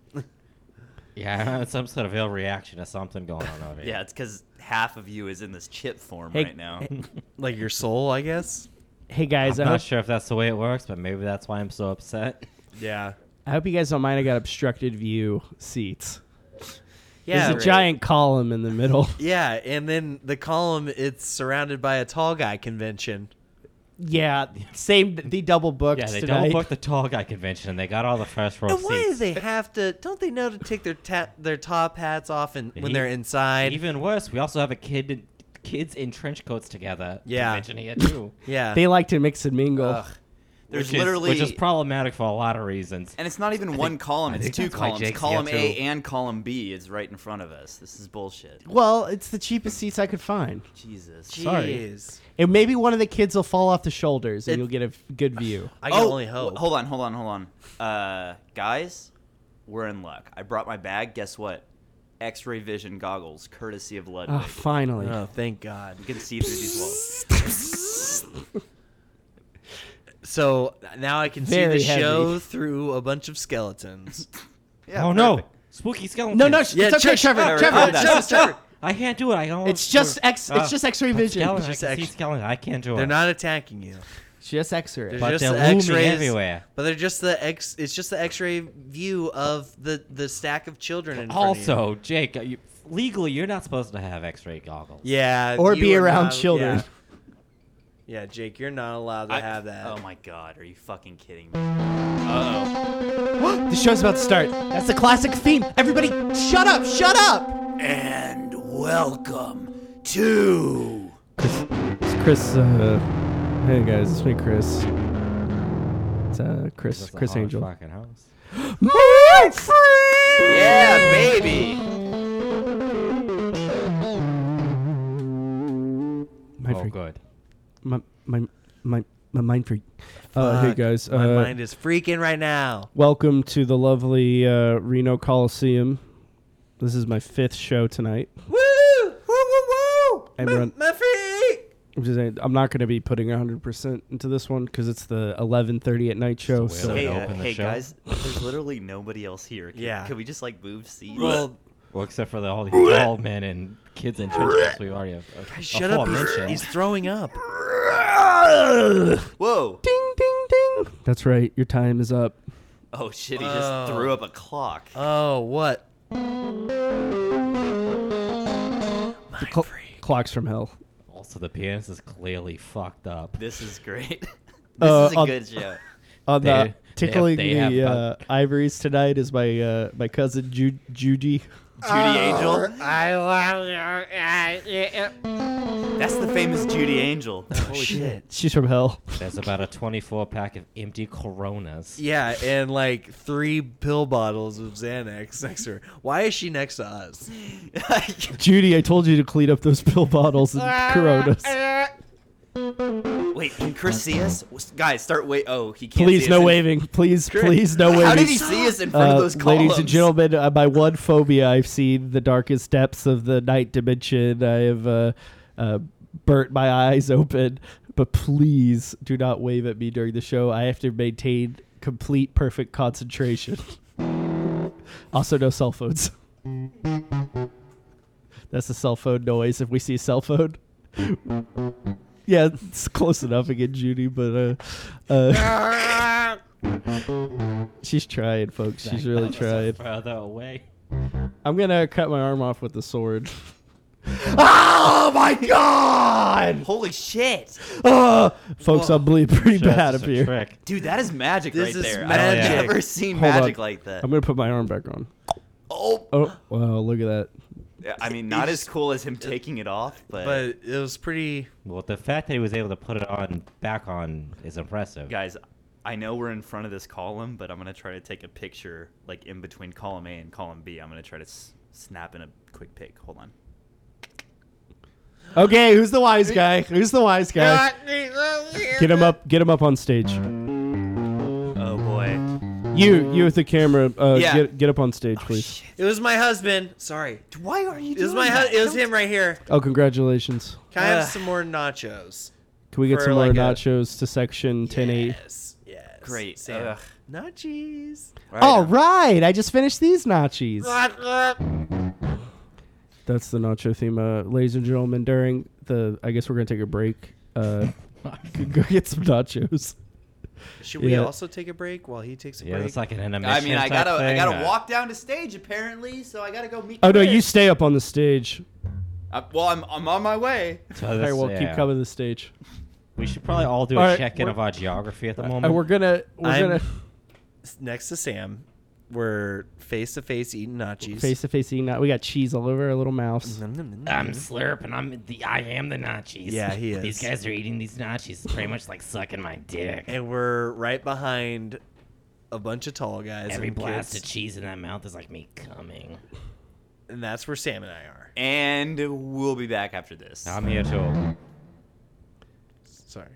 S4: Yeah, it's some sort of ill reaction to something going on over here.
S2: Yeah, it's because half of you is in this chip form
S1: Hey,
S2: right now.
S3: Like your soul, I guess.
S1: hey guys,
S4: I'm
S1: I
S4: not
S1: hope,
S4: sure if that's the way it works, but maybe that's why I'm so upset.
S3: Yeah.
S1: I hope you guys don't mind. I got obstructed view seats.
S3: Yeah.
S1: There's a
S2: right.
S1: giant column in the middle.
S3: Yeah, and then the column it's surrounded by a tall guy convention.
S1: Yeah, same. The double booked
S4: Yeah, they
S1: tonight.
S4: double booked the tall guy convention and they got all the first row
S3: And why do
S4: seats.
S3: they have to? Don't they know to take their ta- their top hats off and when
S4: He-
S3: they're inside?
S4: Even worse, we also have a kid, kids in trench coats together.
S3: Yeah.
S4: convention here too.
S3: yeah.
S1: They like to mix and mingle.
S2: Ugh. There's
S4: which
S2: literally,
S4: is, which is problematic for a lot of reasons.
S2: and it's not even one column.
S4: I
S2: It's
S4: think
S2: two
S4: that's why
S2: columns.
S4: Jake's
S2: Column
S4: here,
S2: A
S4: too.
S2: and column B is right in front of us. This is bullshit.
S1: Well, it's the cheapest seats I could find.
S2: Jesus.
S1: Sorry.
S3: Jeez.
S1: And maybe one of the kids will fall off the shoulders, and
S3: It-
S1: you'll get a f- good view.
S3: I can
S2: oh,
S3: only hope.
S2: w- hold on, hold on, hold on. Uh, guys, we're in luck. I brought my bag. Guess what? X-ray vision goggles, courtesy of Ludwig.
S1: Oh, finally.
S3: Oh, thank God.
S2: You can see through these walls.
S3: So now I can
S1: Very
S3: see the
S1: heavy.
S3: show through a bunch of skeletons.
S2: Yeah,
S4: oh no,
S2: perfect.
S4: spooky skeleton.
S1: No, no, sh-
S3: Yeah,
S1: it's okay,
S3: Trevor,
S1: Trevor.
S2: Trevor,
S1: Trevor,
S2: Trevor,
S1: Trevor,
S3: Trevor.
S4: I can't do it. I don't.
S1: It's just X.
S4: Uh,
S1: It's just X-ray
S4: but
S1: vision.
S4: skeleton, I
S3: Just
S4: can see
S3: X-
S4: skeleton. I can't do it.
S3: They're not attacking you,
S1: It's just X-ray.
S3: They're
S4: But
S3: just
S4: they're
S3: the
S4: looming
S3: X-rays,
S4: everywhere.
S3: but they're just the X. It's just the X-ray view of the the stack of children in front of you.
S4: Also, Jake, you, legally, you're not supposed to have X-ray goggles.
S3: Yeah,
S1: Or
S3: you
S1: be
S3: are
S1: around
S3: not-
S1: children.
S3: Yeah. Yeah, Jake, you're not allowed to
S2: I-
S3: have that.
S2: Oh my God, are you fucking kidding me? Uh
S1: The show's about to start. That's the classic theme. Everybody, shut up! Shut up!
S2: oh. And welcome to.
S1: It's Chris. Uh, hey guys, it's me, Chris. It's uh, Chris.
S4: This is a
S1: Chris
S4: haunted
S1: Angel.
S4: fucking house.
S1: My free.
S2: Yeah, baby.
S1: My
S4: Oh,
S1: free.
S4: good.
S1: My my my my mind freak. Uh, hey
S3: Fuck,
S1: guys.
S3: my
S1: uh,
S3: mind is freaking right now.
S1: Welcome to the lovely uh, Reno Coliseum. This is my fifth show tonight.
S3: Woo! Woo! Woo! Woo!
S1: And we're
S3: My,
S1: on-
S3: my freak!
S1: I'm just saying, I'm not going to be putting one hundred percent into this one because it's the eleven thirty at night show.
S4: It's the
S1: So
S4: way
S2: Hey,
S4: to
S2: uh,
S4: open the
S2: hey
S4: show.
S2: guys, there's literally nobody else here. Can,
S3: Yeah.
S2: Can we just like move seats?
S3: Well,
S4: Well, except for the all these tall men and kids in trenches, we already have. A, a
S3: shut
S4: full
S3: up. He's,
S4: mention.
S3: he's throwing up.
S2: Whoa.
S1: ding, ding, ding. That's right. Your time is up.
S2: Oh shit! He
S3: Whoa.
S2: just threw up a clock.
S3: Oh, what?
S1: The cl- clock's from hell.
S4: Also, the pianist is clearly fucked up.
S2: This is great. this
S1: Uh,
S2: is a
S1: I'll-
S2: good show.
S1: On
S4: They-
S1: the
S4: they have-
S1: tickling
S4: they have
S1: the uh,
S4: about-
S1: ivories tonight is my uh, my cousin Ju- Judy.
S2: Judy Angel.
S3: I love you.
S2: That's the famous Judy Angel.
S3: Holy shit.
S1: She's from hell.
S4: There's about a twenty-four pack of empty Coronas.
S3: Yeah, and like three pill bottles of Xanax next to her. Why is she next to us?
S1: Judy, I told you to clean up those pill bottles and Coronas.
S2: Wait, can Chris see us? Guys, start wait. Oh, he can't.
S1: Please,
S2: see
S1: no
S2: us in-
S1: waving. Please, please, no waving.
S2: How did he see us in front of
S1: Uh,
S2: those columns?
S1: ladies and gentlemen, uh, my one phobia, I've seen the darkest depths of the night dimension. I have uh, uh, burnt my eyes open. But please do not wave at me during the show. I have to maintain complete, perfect concentration. Also, no cell phones. That's a cell phone noise. If we see a cell phone. Yeah, it's close enough again, Judy, but uh, uh, she's trying, folks. She's really trying.
S4: Further away.
S1: I'm gonna cut my arm off with the sword. Oh my god!
S2: Holy shit,
S1: Ah! Folks,
S3: Whoa.
S1: I'm bleeding pretty
S4: Just
S1: bad
S4: a
S1: up here.
S4: trick.
S2: dude, that is magic
S3: This
S2: right
S3: is
S2: there.
S3: magic.
S2: I've never seen
S1: Hold
S2: magic
S1: on.
S2: like that.
S1: I'm gonna put my arm back on.
S2: Oh,
S1: Oh, wow, look at that.
S2: I mean, not
S3: He
S2: as
S3: just-
S2: cool as him taking it off, but,
S3: But it was pretty.
S4: Well, the fact that he was able to put it on back on is impressive.
S2: guys, I know we're in front of this column, but I'm gonna try to take a picture like in between column A and column B. I'm gonna try to s- snap in a quick pic. Hold on.
S1: Okay, who's the wise guy? Who's the wise guy? Get him up. Get him up on stage.
S2: Oh boy.
S1: You, you with the camera. Uh,
S2: Yeah.
S1: Get, get up on stage, please.
S3: It was my husband. Sorry.
S2: Why are you
S3: It
S2: doing
S3: was my.
S2: that?
S3: Hu- it was
S2: Don't-
S3: him right here.
S1: Oh, congratulations.
S3: Can I have
S2: Ugh.
S3: some more nachos?
S1: Can we get
S3: For
S1: some more
S3: like a-
S1: nachos to section ten A?
S3: Yes. Yes.
S2: Great.
S3: Sam.
S2: Ugh.
S3: Nachos.
S1: All right, I just finished these nachos. That's the nacho theme, uh, ladies and gentlemen. During the, I guess we're gonna take a break. Uh, go get some nachos.
S3: Should we
S1: Yeah.
S3: also take a break while he takes a
S4: Yeah,
S3: break?
S4: it's like an intermission.
S2: I mean, I
S4: type
S2: gotta, I
S4: thing,
S2: gotta
S4: uh,
S2: walk down to stage apparently, so I gotta go meet.
S1: Oh no,
S2: Chris.
S1: you stay up on the stage.
S2: Uh, well, I'm, I'm on my way.
S4: So
S1: All
S4: this-
S1: right, well,
S4: yeah.
S1: keep coming to the stage.
S4: We should probably all do a
S1: All right,
S4: check-in
S1: we're-
S4: of our geography at the moment.
S1: And we're gonna, we're
S3: I'm
S1: gonna
S3: next to Sam. We're face to face eating nachos.
S1: face to face eating. We got cheese all over our little mouths.
S3: Nom, nom, nom,
S4: I'm
S3: nom.
S4: Slurp, and I'm the I am the nachos.
S3: Yeah, he is.
S4: These guys are eating these nachos. It's pretty much like sucking my dick.
S3: And we're right behind a bunch of tall guys.
S4: Every
S3: and
S4: blast
S3: kids.
S4: of cheese in that mouth is like me coming.
S3: And that's where Sam and I are.
S2: And we'll be back after this.
S4: I'm here too.
S3: Sorry.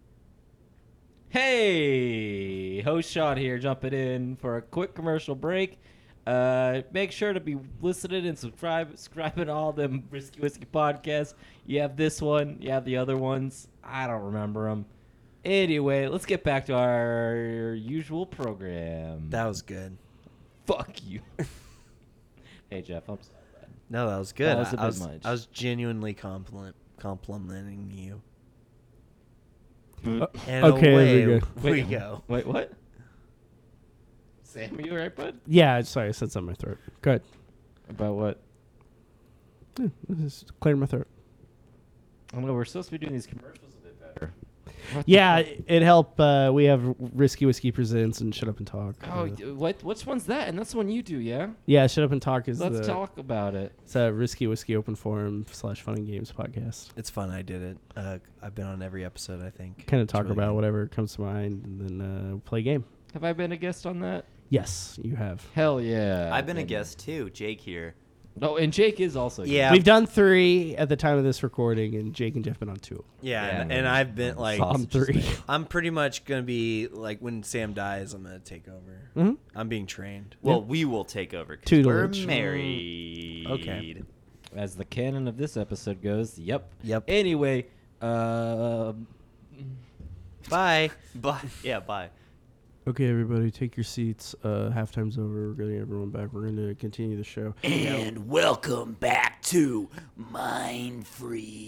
S4: Hey, host Sean here, jumping in for a quick commercial break. Uh, make sure to be listening and subscribe, subscribing to all them Risky Whiskey podcasts. You have this one, you have the other ones. I don't remember them. Anyway, let's get back to our usual program.
S3: That was good.
S4: Fuck you. Hey Jeff, I'm sorry. man.
S3: No, that was good.
S4: That was a
S3: I, I
S4: bit
S3: was,
S4: much.
S3: I was genuinely compliment, complimenting you.
S1: Uh,
S3: And
S1: okay,
S3: away
S1: there we go.
S3: we
S4: Wait,
S3: go.
S4: Wait, what? Sam, are you alright, bud?
S1: Yeah, sorry, I said something in my throat. Go ahead.
S4: About what?
S1: Yeah, just clear my throat.
S4: I don't know, we're supposed to be doing these commercials a bit better. What the
S1: Yeah,
S4: fuck?
S1: it help. Uh, we have Risky Whiskey Presents and Shut Up and Talk.
S4: Oh,
S1: Uh,
S4: y- what? Which one's that? And that's the one you do, yeah?
S1: yeah, Shut Up and Talk is
S4: Let's
S1: the
S4: talk about it.
S1: it's a Risky Whiskey Open Forum slash Fun and Games podcast.
S3: It's fun. I did it. Uh, I've been on every episode, I think.
S1: Kind of
S3: It's
S1: talk
S3: really
S1: about
S3: good.
S1: whatever comes to mind and then uh, play a game.
S4: Have I been a guest on that?
S1: Yes, you have.
S4: Hell yeah.
S2: I've been a guest too. Jake here.
S4: Oh, and Jake is also. a
S3: Yeah.
S1: We've done three at the time of this recording, and Jake and Jeff been on two.
S3: Yeah,
S4: Yeah,
S3: and,
S4: man.
S3: and I've been like,
S4: Sausage
S1: On three.
S4: thing.
S3: I'm pretty much gonna be like when Sam dies, I'm gonna take over.
S1: Mm-hmm.
S3: I'm being trained.
S2: Well, we will take over. 'Cause
S1: Tutelage.
S2: We're married.
S3: Okay.
S4: As the canon of this episode goes, yep.
S3: Yep.
S4: Anyway, Uh,
S3: Bye.
S2: Bye. Yeah, bye.
S1: Okay, everybody, take your seats. Uh, halftime's over. We're getting everyone back. We're going to continue the show.
S2: And welcome back to Mind Free.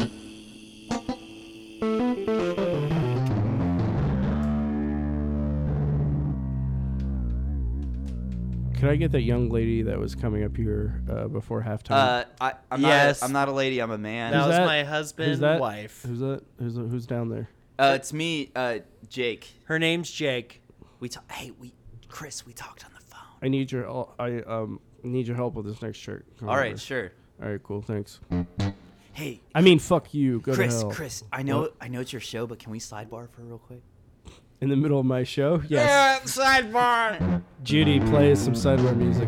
S1: Can I get that young lady that was coming up here uh, before halftime?
S2: Uh, I, I'm
S3: Yes.
S2: not. I'm not a lady. I'm a man.
S3: That
S1: Who's
S3: was
S1: that?
S3: my husband,
S1: Who's that?
S3: wife.
S1: Who's that? Who's who's down there?
S2: Uh, it's me, uh, Jake.
S3: Her name's Jake.
S2: We talk. Hey, we, Chris. We talked on the phone.
S1: I need your el- I um need your help with this next trick. Come
S2: All
S1: over.
S2: right, sure.
S1: All right, cool. Thanks.
S2: Hey,
S1: I mean, fuck you. Go
S2: Chris.
S1: to hell.
S2: Chris, I know.
S1: What?
S2: I know it's your show, but can we sidebar for real quick?
S1: In the middle of my show? Yes.
S3: Sidebar.
S1: Judy, play some sidebar music.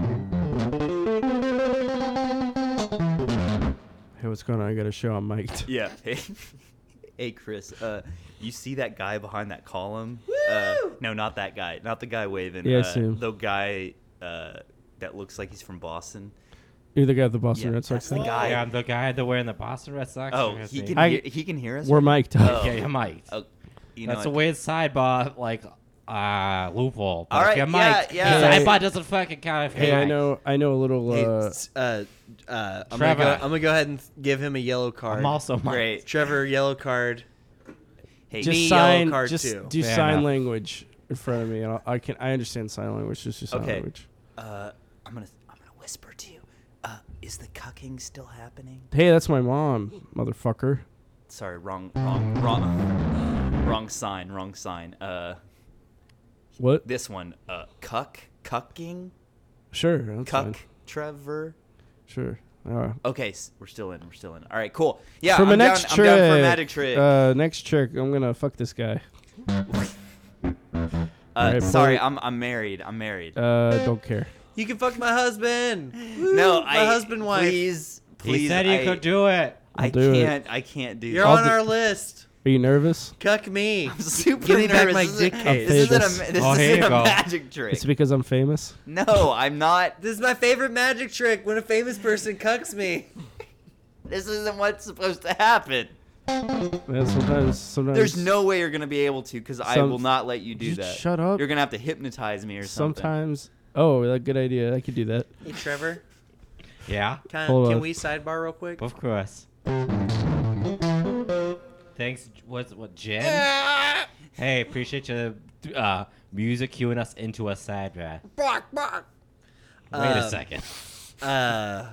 S1: Hey, what's going on? I got a show. I'm mic'd.
S2: Yeah. Hey, hey, Chris. Uh, you see that guy behind that column? Uh, no, not that guy. Not the guy waving.
S1: Yeah, I
S2: uh,
S1: see him.
S2: The guy uh, that looks like he's from Boston.
S1: You're the guy at the Boston
S2: Yeah,
S1: Red Sox
S2: that's the
S1: thing?
S2: guy.
S4: yeah, I'm the guy that wearing the Boston Red Sox.
S2: Oh,
S4: jersey.
S2: he can.
S1: I-
S2: hear, he can hear us.
S1: We're
S2: right
S1: mic'd
S2: now?
S1: up.
S2: Oh.
S4: Yeah, you might.
S2: Oh, you know
S4: That's a
S2: what?
S4: weird sidebar, like uh, loophole. But
S2: All right,
S4: if you're
S2: yeah,
S4: mic'd,
S2: yeah.
S1: Hey,
S4: sidebar doesn't fucking count if you're
S1: Hey, I
S4: mic'd.
S1: know I know a little
S3: Hey,
S1: uh
S3: s- uh, uh, I'm, gonna
S4: Trevor.
S3: go, I'm gonna go ahead and th- give him a yellow card.
S4: I'm also mic'd.
S2: Great.
S3: Trevor, yellow card.
S2: Hey,
S1: just
S3: me, yellow
S1: sign
S3: card
S1: just
S3: too.
S1: do
S4: Fair
S1: sign
S4: enough.
S1: language in front of me and I'll, I can I understand sign language. Just do sign
S2: Okay.
S1: language.
S2: uh, I'm gonna. I'm gonna whisper to you. Uh, is the cucking still happening?
S1: Hey, that's my mom, motherfucker.
S2: Sorry, wrong, wrong, wrong, wrong sign, wrong sign. Uh,
S1: What?
S2: this one. Uh, cuck, cucking,
S1: Sure, that's
S2: cuck,
S1: fine.
S2: Trevor.
S1: Sure. Uh,
S2: Okay, s- we're still in. We're still in. All right, cool. Yeah,
S1: for
S2: I'm
S1: my
S2: down.
S1: next
S2: I'm
S1: trick,
S2: down for a magic trick.
S1: Uh, next trick, I'm gonna fuck this guy.
S2: uh,
S1: alright,
S2: sorry,
S1: play-
S2: I'm I'm married. I'm married.
S1: Uh, don't care.
S3: You can fuck my husband. Woo,
S2: no,
S3: my
S2: I
S3: husband, wife.
S2: Please, please.
S4: He said he
S2: I,
S4: could do it.
S2: I
S1: I'll do it.
S2: can't. I can't do.
S3: You're
S2: that.
S1: I'll
S3: on
S1: do-
S3: our list.
S1: Are you nervous?
S3: Cuck me.
S2: I'm super
S3: Give me back
S2: nervous.
S3: my
S2: This
S3: dick
S2: isn't-
S3: case.
S2: This isn't
S1: famous.
S2: a, this
S4: Oh, here
S2: isn't
S4: you
S2: a
S4: go.
S2: magic trick.
S1: It's because I'm famous.
S2: No, I'm not.
S3: This is my favorite magic trick when a famous person cucks me.
S2: This isn't what's supposed to happen.
S1: Yeah, sometimes, sometimes.
S2: There's no way you're gonna be able to, because I
S1: Some-
S2: will not let you do
S1: Just
S2: that.
S1: shut up.
S2: You're gonna have to hypnotize me or something.
S1: Sometimes. Oh, that good idea. I could do that.
S3: Hey, Trevor.
S4: Yeah,
S3: Can,
S1: Hold
S3: can
S1: on.
S3: we sidebar real quick?
S4: of course. Thanks. What's what, Jen? Hey, appreciate your uh, music cueing us into a sidebar.
S3: Bark, bark.
S4: Wait a
S3: Um,
S4: second.
S3: Uh,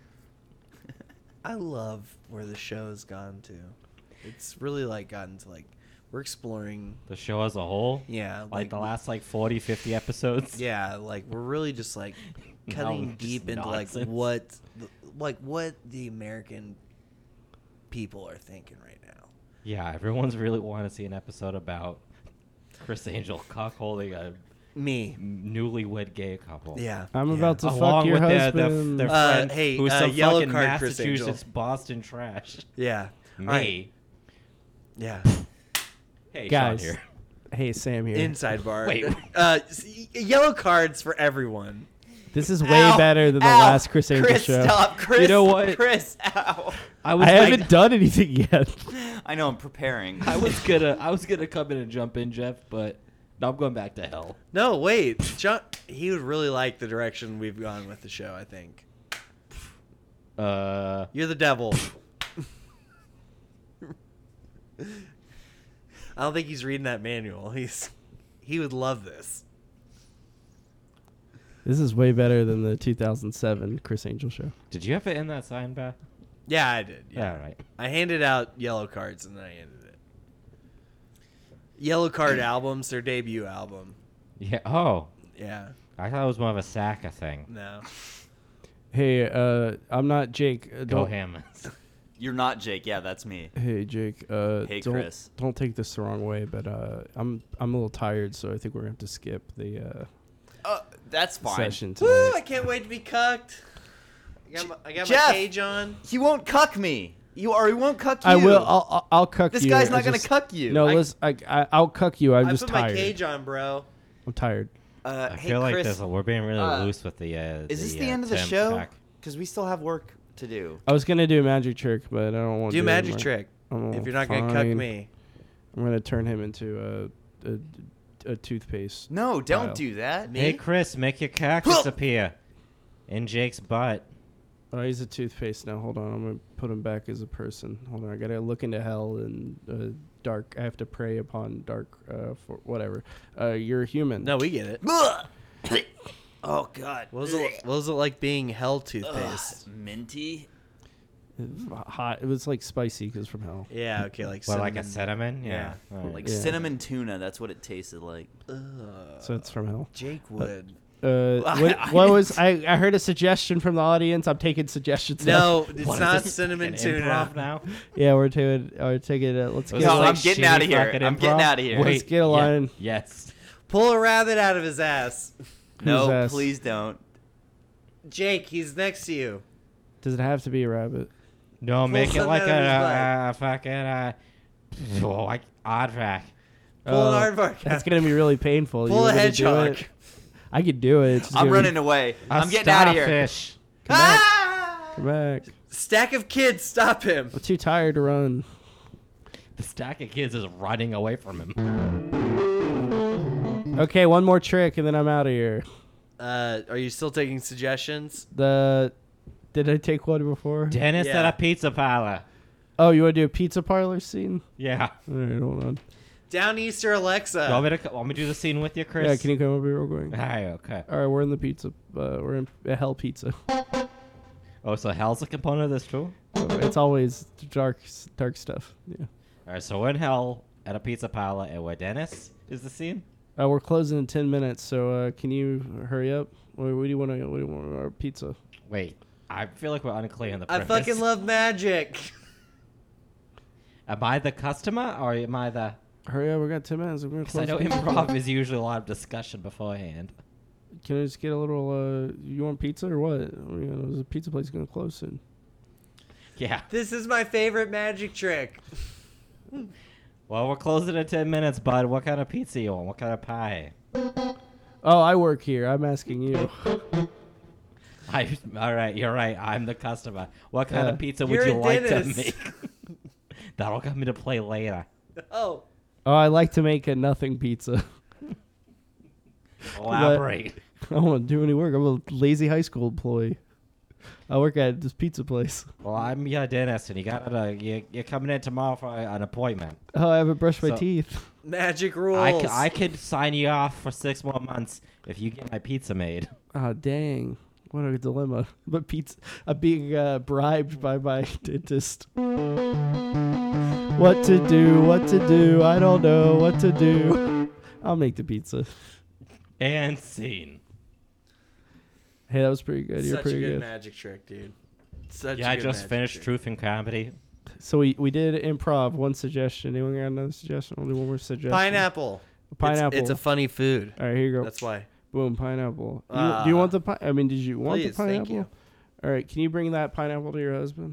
S3: I love where the show's gone to. It's really like gotten to like we're exploring.
S4: The show as a whole,
S3: Yeah,
S4: like the last like forty, fifty episodes.
S3: Yeah, like we're really just like cutting
S4: No, just
S3: deep into like
S4: nonsense.
S3: what, the, like what the American people are thinking right now.
S4: Yeah, everyone's really wanting to see an episode about Chris Angel cockholding a
S3: Me.
S4: newlywed gay couple.
S3: Yeah.
S1: I'm
S3: yeah.
S1: about to
S4: Along
S1: fuck your
S4: with their,
S1: husband.
S4: their, their
S3: Uh,
S4: friend
S3: hey,
S4: who's
S3: uh,
S4: some
S3: yellow
S4: fucking
S3: card, Chris Angel.
S4: Massachusetts Boston trash.
S3: Yeah.
S4: Me.
S3: All right. Yeah.
S4: Hey,
S1: Guys.
S4: Sean here.
S1: Hey, Sam here.
S3: Inside bar.
S4: Wait.
S3: Uh, s- yellow cards for everyone.
S1: This is way
S2: Ow,
S1: better than the
S2: ow,
S1: last Chris Angel
S2: Chris,
S1: show.
S2: stop, Chris.
S1: You know what?
S2: Chris, ow.
S4: I was
S1: I
S4: like-
S1: haven't done anything yet.
S2: I know. I'm preparing.
S4: I was gonna, I was gonna come in and jump in, Jeff, but no, I'm going back to hell.
S3: No, wait. John, he would really like the direction we've gone with the show, I think.
S4: Uh,
S3: You're the devil. I don't think he's reading that manual. He's he would love this.
S1: This is way better than the two thousand seven Chris Angel show.
S4: did you have it in that sign, Beth?
S3: Yeah, I did.
S4: Yeah,
S3: Yeah.
S4: right.
S3: I handed out yellow cards and then I ended it. Yellow card albums, their debut album.
S4: Yeah. Oh,
S3: Yeah.
S4: I thought it was more of a Saka thing.
S3: No.
S1: Hey, uh, I'm not Jake. Uh,
S4: Go
S1: don't,
S4: Hammonds.
S2: You're not Jake. Yeah, that's me.
S1: Hey, Jake. Uh,
S2: Hey,
S1: don't,
S2: Chris.
S1: Don't take this the wrong way, but uh, I'm I'm a little tired, so I think we're gonna have to skip the uh,
S2: Uh, that's fine.
S1: session
S3: Woo!
S1: tonight.
S3: I can't wait to be cucked. I got my, I got
S2: Jeff!
S3: my cage on.
S2: He won't cuck me. You or he won't cuck you.
S1: I will. I'll, I'll, I'll cuck
S2: This
S1: you.
S2: guy's
S1: I
S2: not gonna
S1: just-
S2: cuck you.
S1: No,
S2: I-
S1: listen. I, I I'll cuck you. I'm
S3: I
S1: just
S3: put
S1: tired.
S3: my cage on, bro.
S1: I'm tired.
S2: Uh,
S4: I
S2: hey,
S4: feel like
S2: Chris,
S4: this, we're being really
S2: uh,
S4: loose with the. Uh,
S2: is this
S4: the,
S2: the
S4: uh,
S2: end of the
S4: temp
S2: show?
S4: pack.
S2: Because we still have work to do.
S1: I was gonna do a magic trick, but I don't want to
S3: Do
S1: do
S3: magic
S1: it
S3: trick.
S1: Oh,
S3: if you're not gonna cuck
S1: fine.
S3: me.
S1: I'm gonna turn him into a a, a toothpaste.
S2: No, don't
S1: Pile.
S2: do that.
S3: Me?
S4: Hey, Chris, make your cactus appear in Jake's butt.
S1: Oh, he's a toothpaste now. Hold on, I'm gonna put him back as a person. Hold on, I gotta look into hell and uh, dark. I have to prey upon dark. Uh, for whatever. Uh, you're a human.
S3: No, we get it.
S2: Oh God.
S3: What was it? What was it like being hell toothpaste?
S2: Ugh, minty.
S1: Hot. It was like spicy because from hell.
S3: Yeah. Okay. Like
S4: Well, like a
S3: cinnamon.
S4: cinnamon? Yeah. Alright.
S2: Like
S1: Yeah.
S2: cinnamon tuna. That's what it tasted like.
S3: Ugh.
S1: So it's from hell.
S3: Jake would.
S1: Uh,
S2: I-
S1: what,
S2: I
S1: what
S2: didn't-
S1: was I? I heard a suggestion from the audience. I'm taking suggestions. now.
S3: No, it's
S4: What is
S3: not
S4: this,
S3: cinnamon
S4: an
S3: tuna.
S4: improv now?
S1: Yeah, we're taking. We're taking it. Let's
S4: Was
S1: get.
S2: No,
S4: it
S1: a
S2: I'm
S1: line-
S2: getting
S4: shitty
S2: outta here.
S4: fucking
S2: I'm getting
S4: improv?
S2: outta here.
S1: Let's
S4: Wait,
S1: get a
S4: yeah,
S1: line.
S4: Yes.
S3: Pull a rabbit out of his ass.
S2: No,
S1: Whose ass?
S2: please don't.
S3: Jake, he's next to you.
S1: Does it have to be a rabbit?
S4: No, make it
S3: something
S4: like
S3: out
S4: a,
S3: of his butt.
S4: uh, fucking uh, oh, like aardvark.
S3: Pull
S1: Oh,
S3: an aardvark.
S1: That's gonna be really painful. You
S3: Pull a
S1: want me to do
S3: hedgehog.
S1: it? I could do it. It's just
S2: I'm
S1: gonna be-
S2: running away.
S4: A
S2: I'm getting out of here.
S4: starfish.
S1: Come back.
S2: Ah!
S1: Come back.
S3: Stack of kids, stop him.
S1: I'm too tired to run.
S4: The stack of kids is running away from him.
S1: Okay, one more trick and then I'm out of here.
S3: Uh, are you still taking suggestions?
S1: The did I take one before?
S4: Dennis
S3: Yeah.
S4: at a pizza parlor.
S1: Oh, you want to do a pizza parlor scene?
S4: Yeah.
S1: All right, hold on.
S3: Downeaster Alexa.
S4: You want me to co- want me to do the scene with you, Chris?
S1: Yeah, can you come over here real quick?
S4: Hi, okay.
S1: All right, we're in the pizza. Uh, we're in uh, Hell Pizza.
S4: Oh, so hell's a component of this too?
S1: It's always dark, dark stuff. Yeah.
S4: All right, so we're in hell at a pizza parlor, and where Dennis is the scene.
S1: Uh, we're closing in ten minutes, so uh, can you hurry up? What, what do you want to? What do you want our pizza?
S4: Wait, I feel like we're unclear on the
S3: I
S4: premise.
S3: fucking love magic.
S4: Am I the customer or am I the?
S1: Hurry up! We got ten minutes. We're gonna
S4: Because I
S1: close.
S4: know
S1: the pizza.
S4: improv is usually a lot of discussion beforehand.
S1: Can I just get a little? Uh, you want pizza or what? You know, there's a pizza place gonna close soon.
S4: Yeah.
S3: This is my favorite magic trick.
S4: Well, we're closing in ten minutes, bud. What kind of pizza you want? What kind of pie?
S1: Oh, I work here. I'm asking you.
S4: I, all right, you're right. I'm the customer. What kind
S1: Yeah.
S4: of pizza
S3: You're
S4: would you
S3: a
S4: like
S3: dentist.
S4: to make? That'll come into play later.
S3: Oh,
S1: Oh, I like to make a nothing pizza.
S4: Elaborate.
S1: I don't want to do any work. I'm a lazy high school employee. I work at this pizza place.
S4: Well, I'm your dentist, and you got to you, you're coming in tomorrow for an appointment.
S1: Oh, I haven't brushed my
S4: So-
S1: teeth.
S3: magic rules.
S4: I, c- I could sign you off for six more months if you get my pizza made.
S1: Oh, dang. What a dilemma. But pizza, I'm being uh, bribed by my dentist. What to do, what to do, I don't know what to do. I'll make the pizza.
S4: And scene.
S1: Hey, that was pretty good. You're
S3: Such
S1: pretty
S3: a good,
S1: good.
S3: magic trick, dude. Such
S4: Yeah,
S3: a
S4: I
S3: good
S4: just
S3: magic
S4: finished
S3: trick.
S4: Truth and Comedy.
S1: So we, we did improv. One suggestion. Anyone got another suggestion? Only one more suggestion.
S3: Pineapple.
S1: Pineapple.
S3: It's, it's a funny food.
S1: All right, here you go.
S3: That's why.
S1: Boom, pineapple. You,
S3: Ah.
S1: do you want the pi- I mean, did you want
S3: Please,
S1: the
S3: thank
S1: pineapple?
S3: you.
S1: All right, can you bring that pineapple to your husband?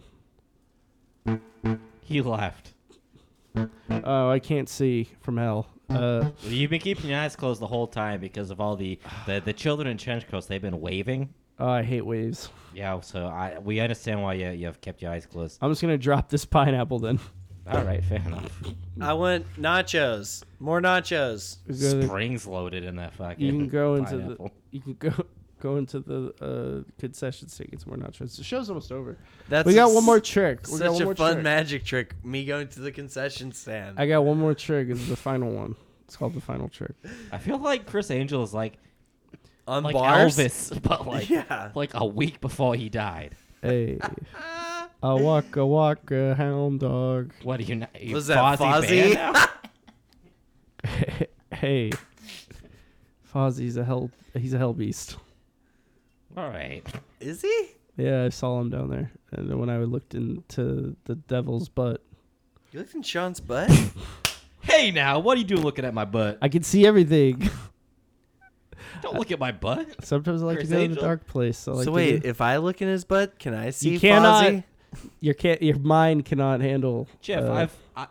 S4: He left.
S1: Oh, I can't see from hell. Uh,
S4: You've been keeping your eyes closed the whole time because of all the, the, the children in trench coats. They've been waving.
S1: oh, I hate waves.
S4: Yeah, so I we understand why you, you've kept your eyes closed.
S1: I'm just gonna drop this pineapple then.
S4: All right, fair enough.
S3: I want nachos. More nachos.
S1: We go to-
S4: Springs loaded in that fucking
S1: you can go into
S4: pineapple.
S1: the you can go go into the uh, concession stand, get some more nachos. The show's almost over.
S3: That's
S1: we got
S3: s-
S1: one more trick. We got
S3: Such
S1: one
S3: a
S1: more
S3: fun
S1: trick.
S3: magic trick. Me going to the concession stand.
S1: I got one more trick. This is the final one. It's called the final trick.
S4: I feel like Chris Angel is like
S3: On
S4: like
S3: bars.
S4: Elvis, but like
S3: Yeah.
S4: like a week before he died.
S1: Hey, a waka waka hound dog.
S4: What do you know? You
S3: Was that
S4: Fozzie
S3: Fozzie?
S4: fan now?
S1: Hey, Fozzie's a hell. He's a hell beast.
S4: All right.
S3: Is he?
S1: Yeah, I saw him down there, and when I looked into the devil's butt,
S3: You looked in Sean's butt?
S4: Hey now, what are you doing looking at my butt?
S1: I could see everything.
S4: Don't look at my butt.
S1: Sometimes I like
S4: Chris
S1: to go to
S4: Angel?
S1: the dark place. I like
S3: so
S1: to
S3: wait,
S1: do-
S3: if I look in his butt, can I see
S1: you cannot.
S3: Fozzie?
S1: Your can't. Your mind cannot handle.
S4: Jeff,
S1: uh,
S4: I've I,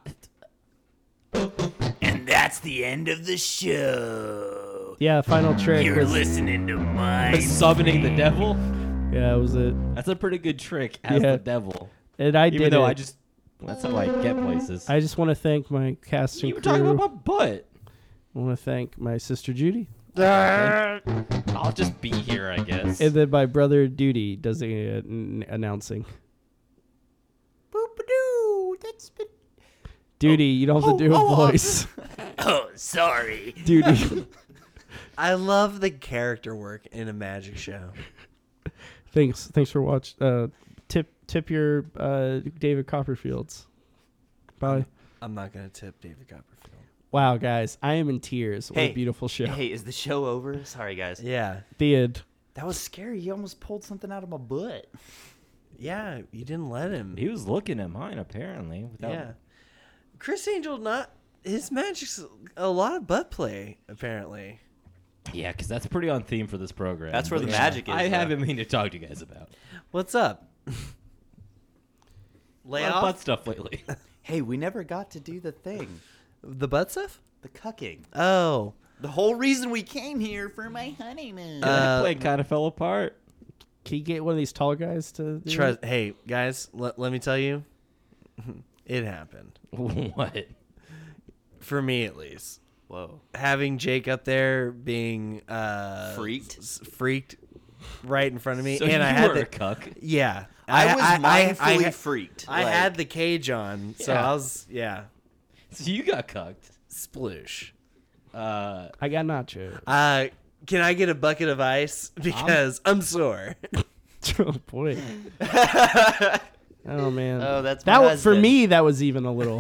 S2: And that's the end of the show.
S1: Yeah, final trick.
S2: You're
S1: was-
S2: listening to mine.
S4: summoning the devil.
S1: yeah, that was it.
S4: That's a pretty good trick as
S1: Yeah.
S4: the devil.
S1: And I
S4: Even
S1: did
S4: though
S1: it.
S4: I just That's how I get places.
S1: I just want to thank my cast and
S4: you were
S1: crew.
S4: talking about my butt.
S1: I want to thank my sister Judy.
S4: I'll just be here, I guess.
S1: And then my brother Duty does the uh, n- announcing.
S2: Boop-a-doo, that's been...
S1: Duty, you don't have to
S2: Oh,
S1: do a
S2: oh, oh.
S1: voice.
S2: Oh, sorry.
S1: Duty.
S3: I love the character work in a magic show.
S1: Thanks. Thanks for watching. Uh, tip tip your uh, David Copperfields. Bye.
S3: I'm not gonna tip David Copperfield.
S1: Wow, guys, I am in tears. What
S2: Hey,
S1: a beautiful show.
S2: Hey, is the show over? Sorry, guys.
S3: Yeah,
S1: The end.
S2: That was scary. You almost pulled something out of my butt.
S3: yeah. You didn't let him.
S4: He was looking at mine, apparently. Without
S3: Yeah. Chris Angel, not his magic's a lot of butt play. Apparently.
S4: Yeah, because that's pretty on theme for this program.
S2: That's where the
S4: which
S2: magic is,
S4: I
S2: though.
S4: haven't mean to talk to you guys about.
S3: What's up?
S4: A
S3: Lay
S4: lot of
S3: off
S4: butt stuff lately.
S2: Hey, we never got to do the thing.
S3: the butt stuff.
S2: The cucking.
S3: Oh,
S2: The whole reason we came here for my honeymoon.
S3: Uh,
S4: that play kind of fell apart.
S1: Can you get one of these tall guys to do
S3: trust.
S1: it?
S3: Hey guys, let let me tell you, it happened
S4: What?
S3: for me at least.
S2: Whoa.
S3: Having Jake up there being uh,
S2: Freaked?
S3: s- freaked, right in front of me,
S4: So
S3: and
S4: you
S3: I had
S4: were
S3: the
S4: a cuck.
S3: yeah.
S2: I, was mindfully
S3: I, I,
S2: freaked.
S3: I
S2: like,
S3: had the cage on, so
S4: Yeah.
S3: I was yeah,
S4: So you got cucked.
S3: sploosh.
S4: Uh,
S1: I got nacho.
S3: Uh, can I get a bucket of ice because I'm sore?
S1: Oh boy. Oh man.
S2: Oh, that's my
S1: that. wa- for
S2: husband.
S1: me, that was even a little.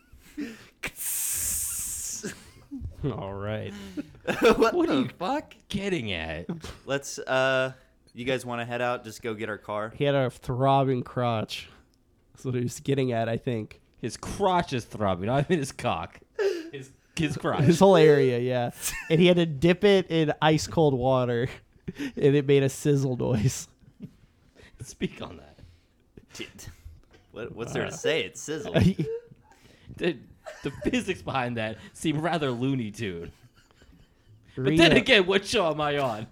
S1: All right.
S2: what,
S4: What
S2: the
S4: are you-
S2: fuck?
S4: getting at?
S2: Let's, uh, you guys want to head out? Just go get our car?
S1: He had a throbbing crotch. That's what he was getting at, I think.
S4: His crotch is throbbing. I mean his cock. His his crotch.
S1: His whole area, yeah. And he had to dip it in ice cold water, and it made a sizzle noise.
S4: Speak on that.
S2: Shit. What, what's there to say? It's sizzle.
S4: The, the physics behind that seem rather Looney Tune. But
S1: Rita-
S4: then again, what show am I on?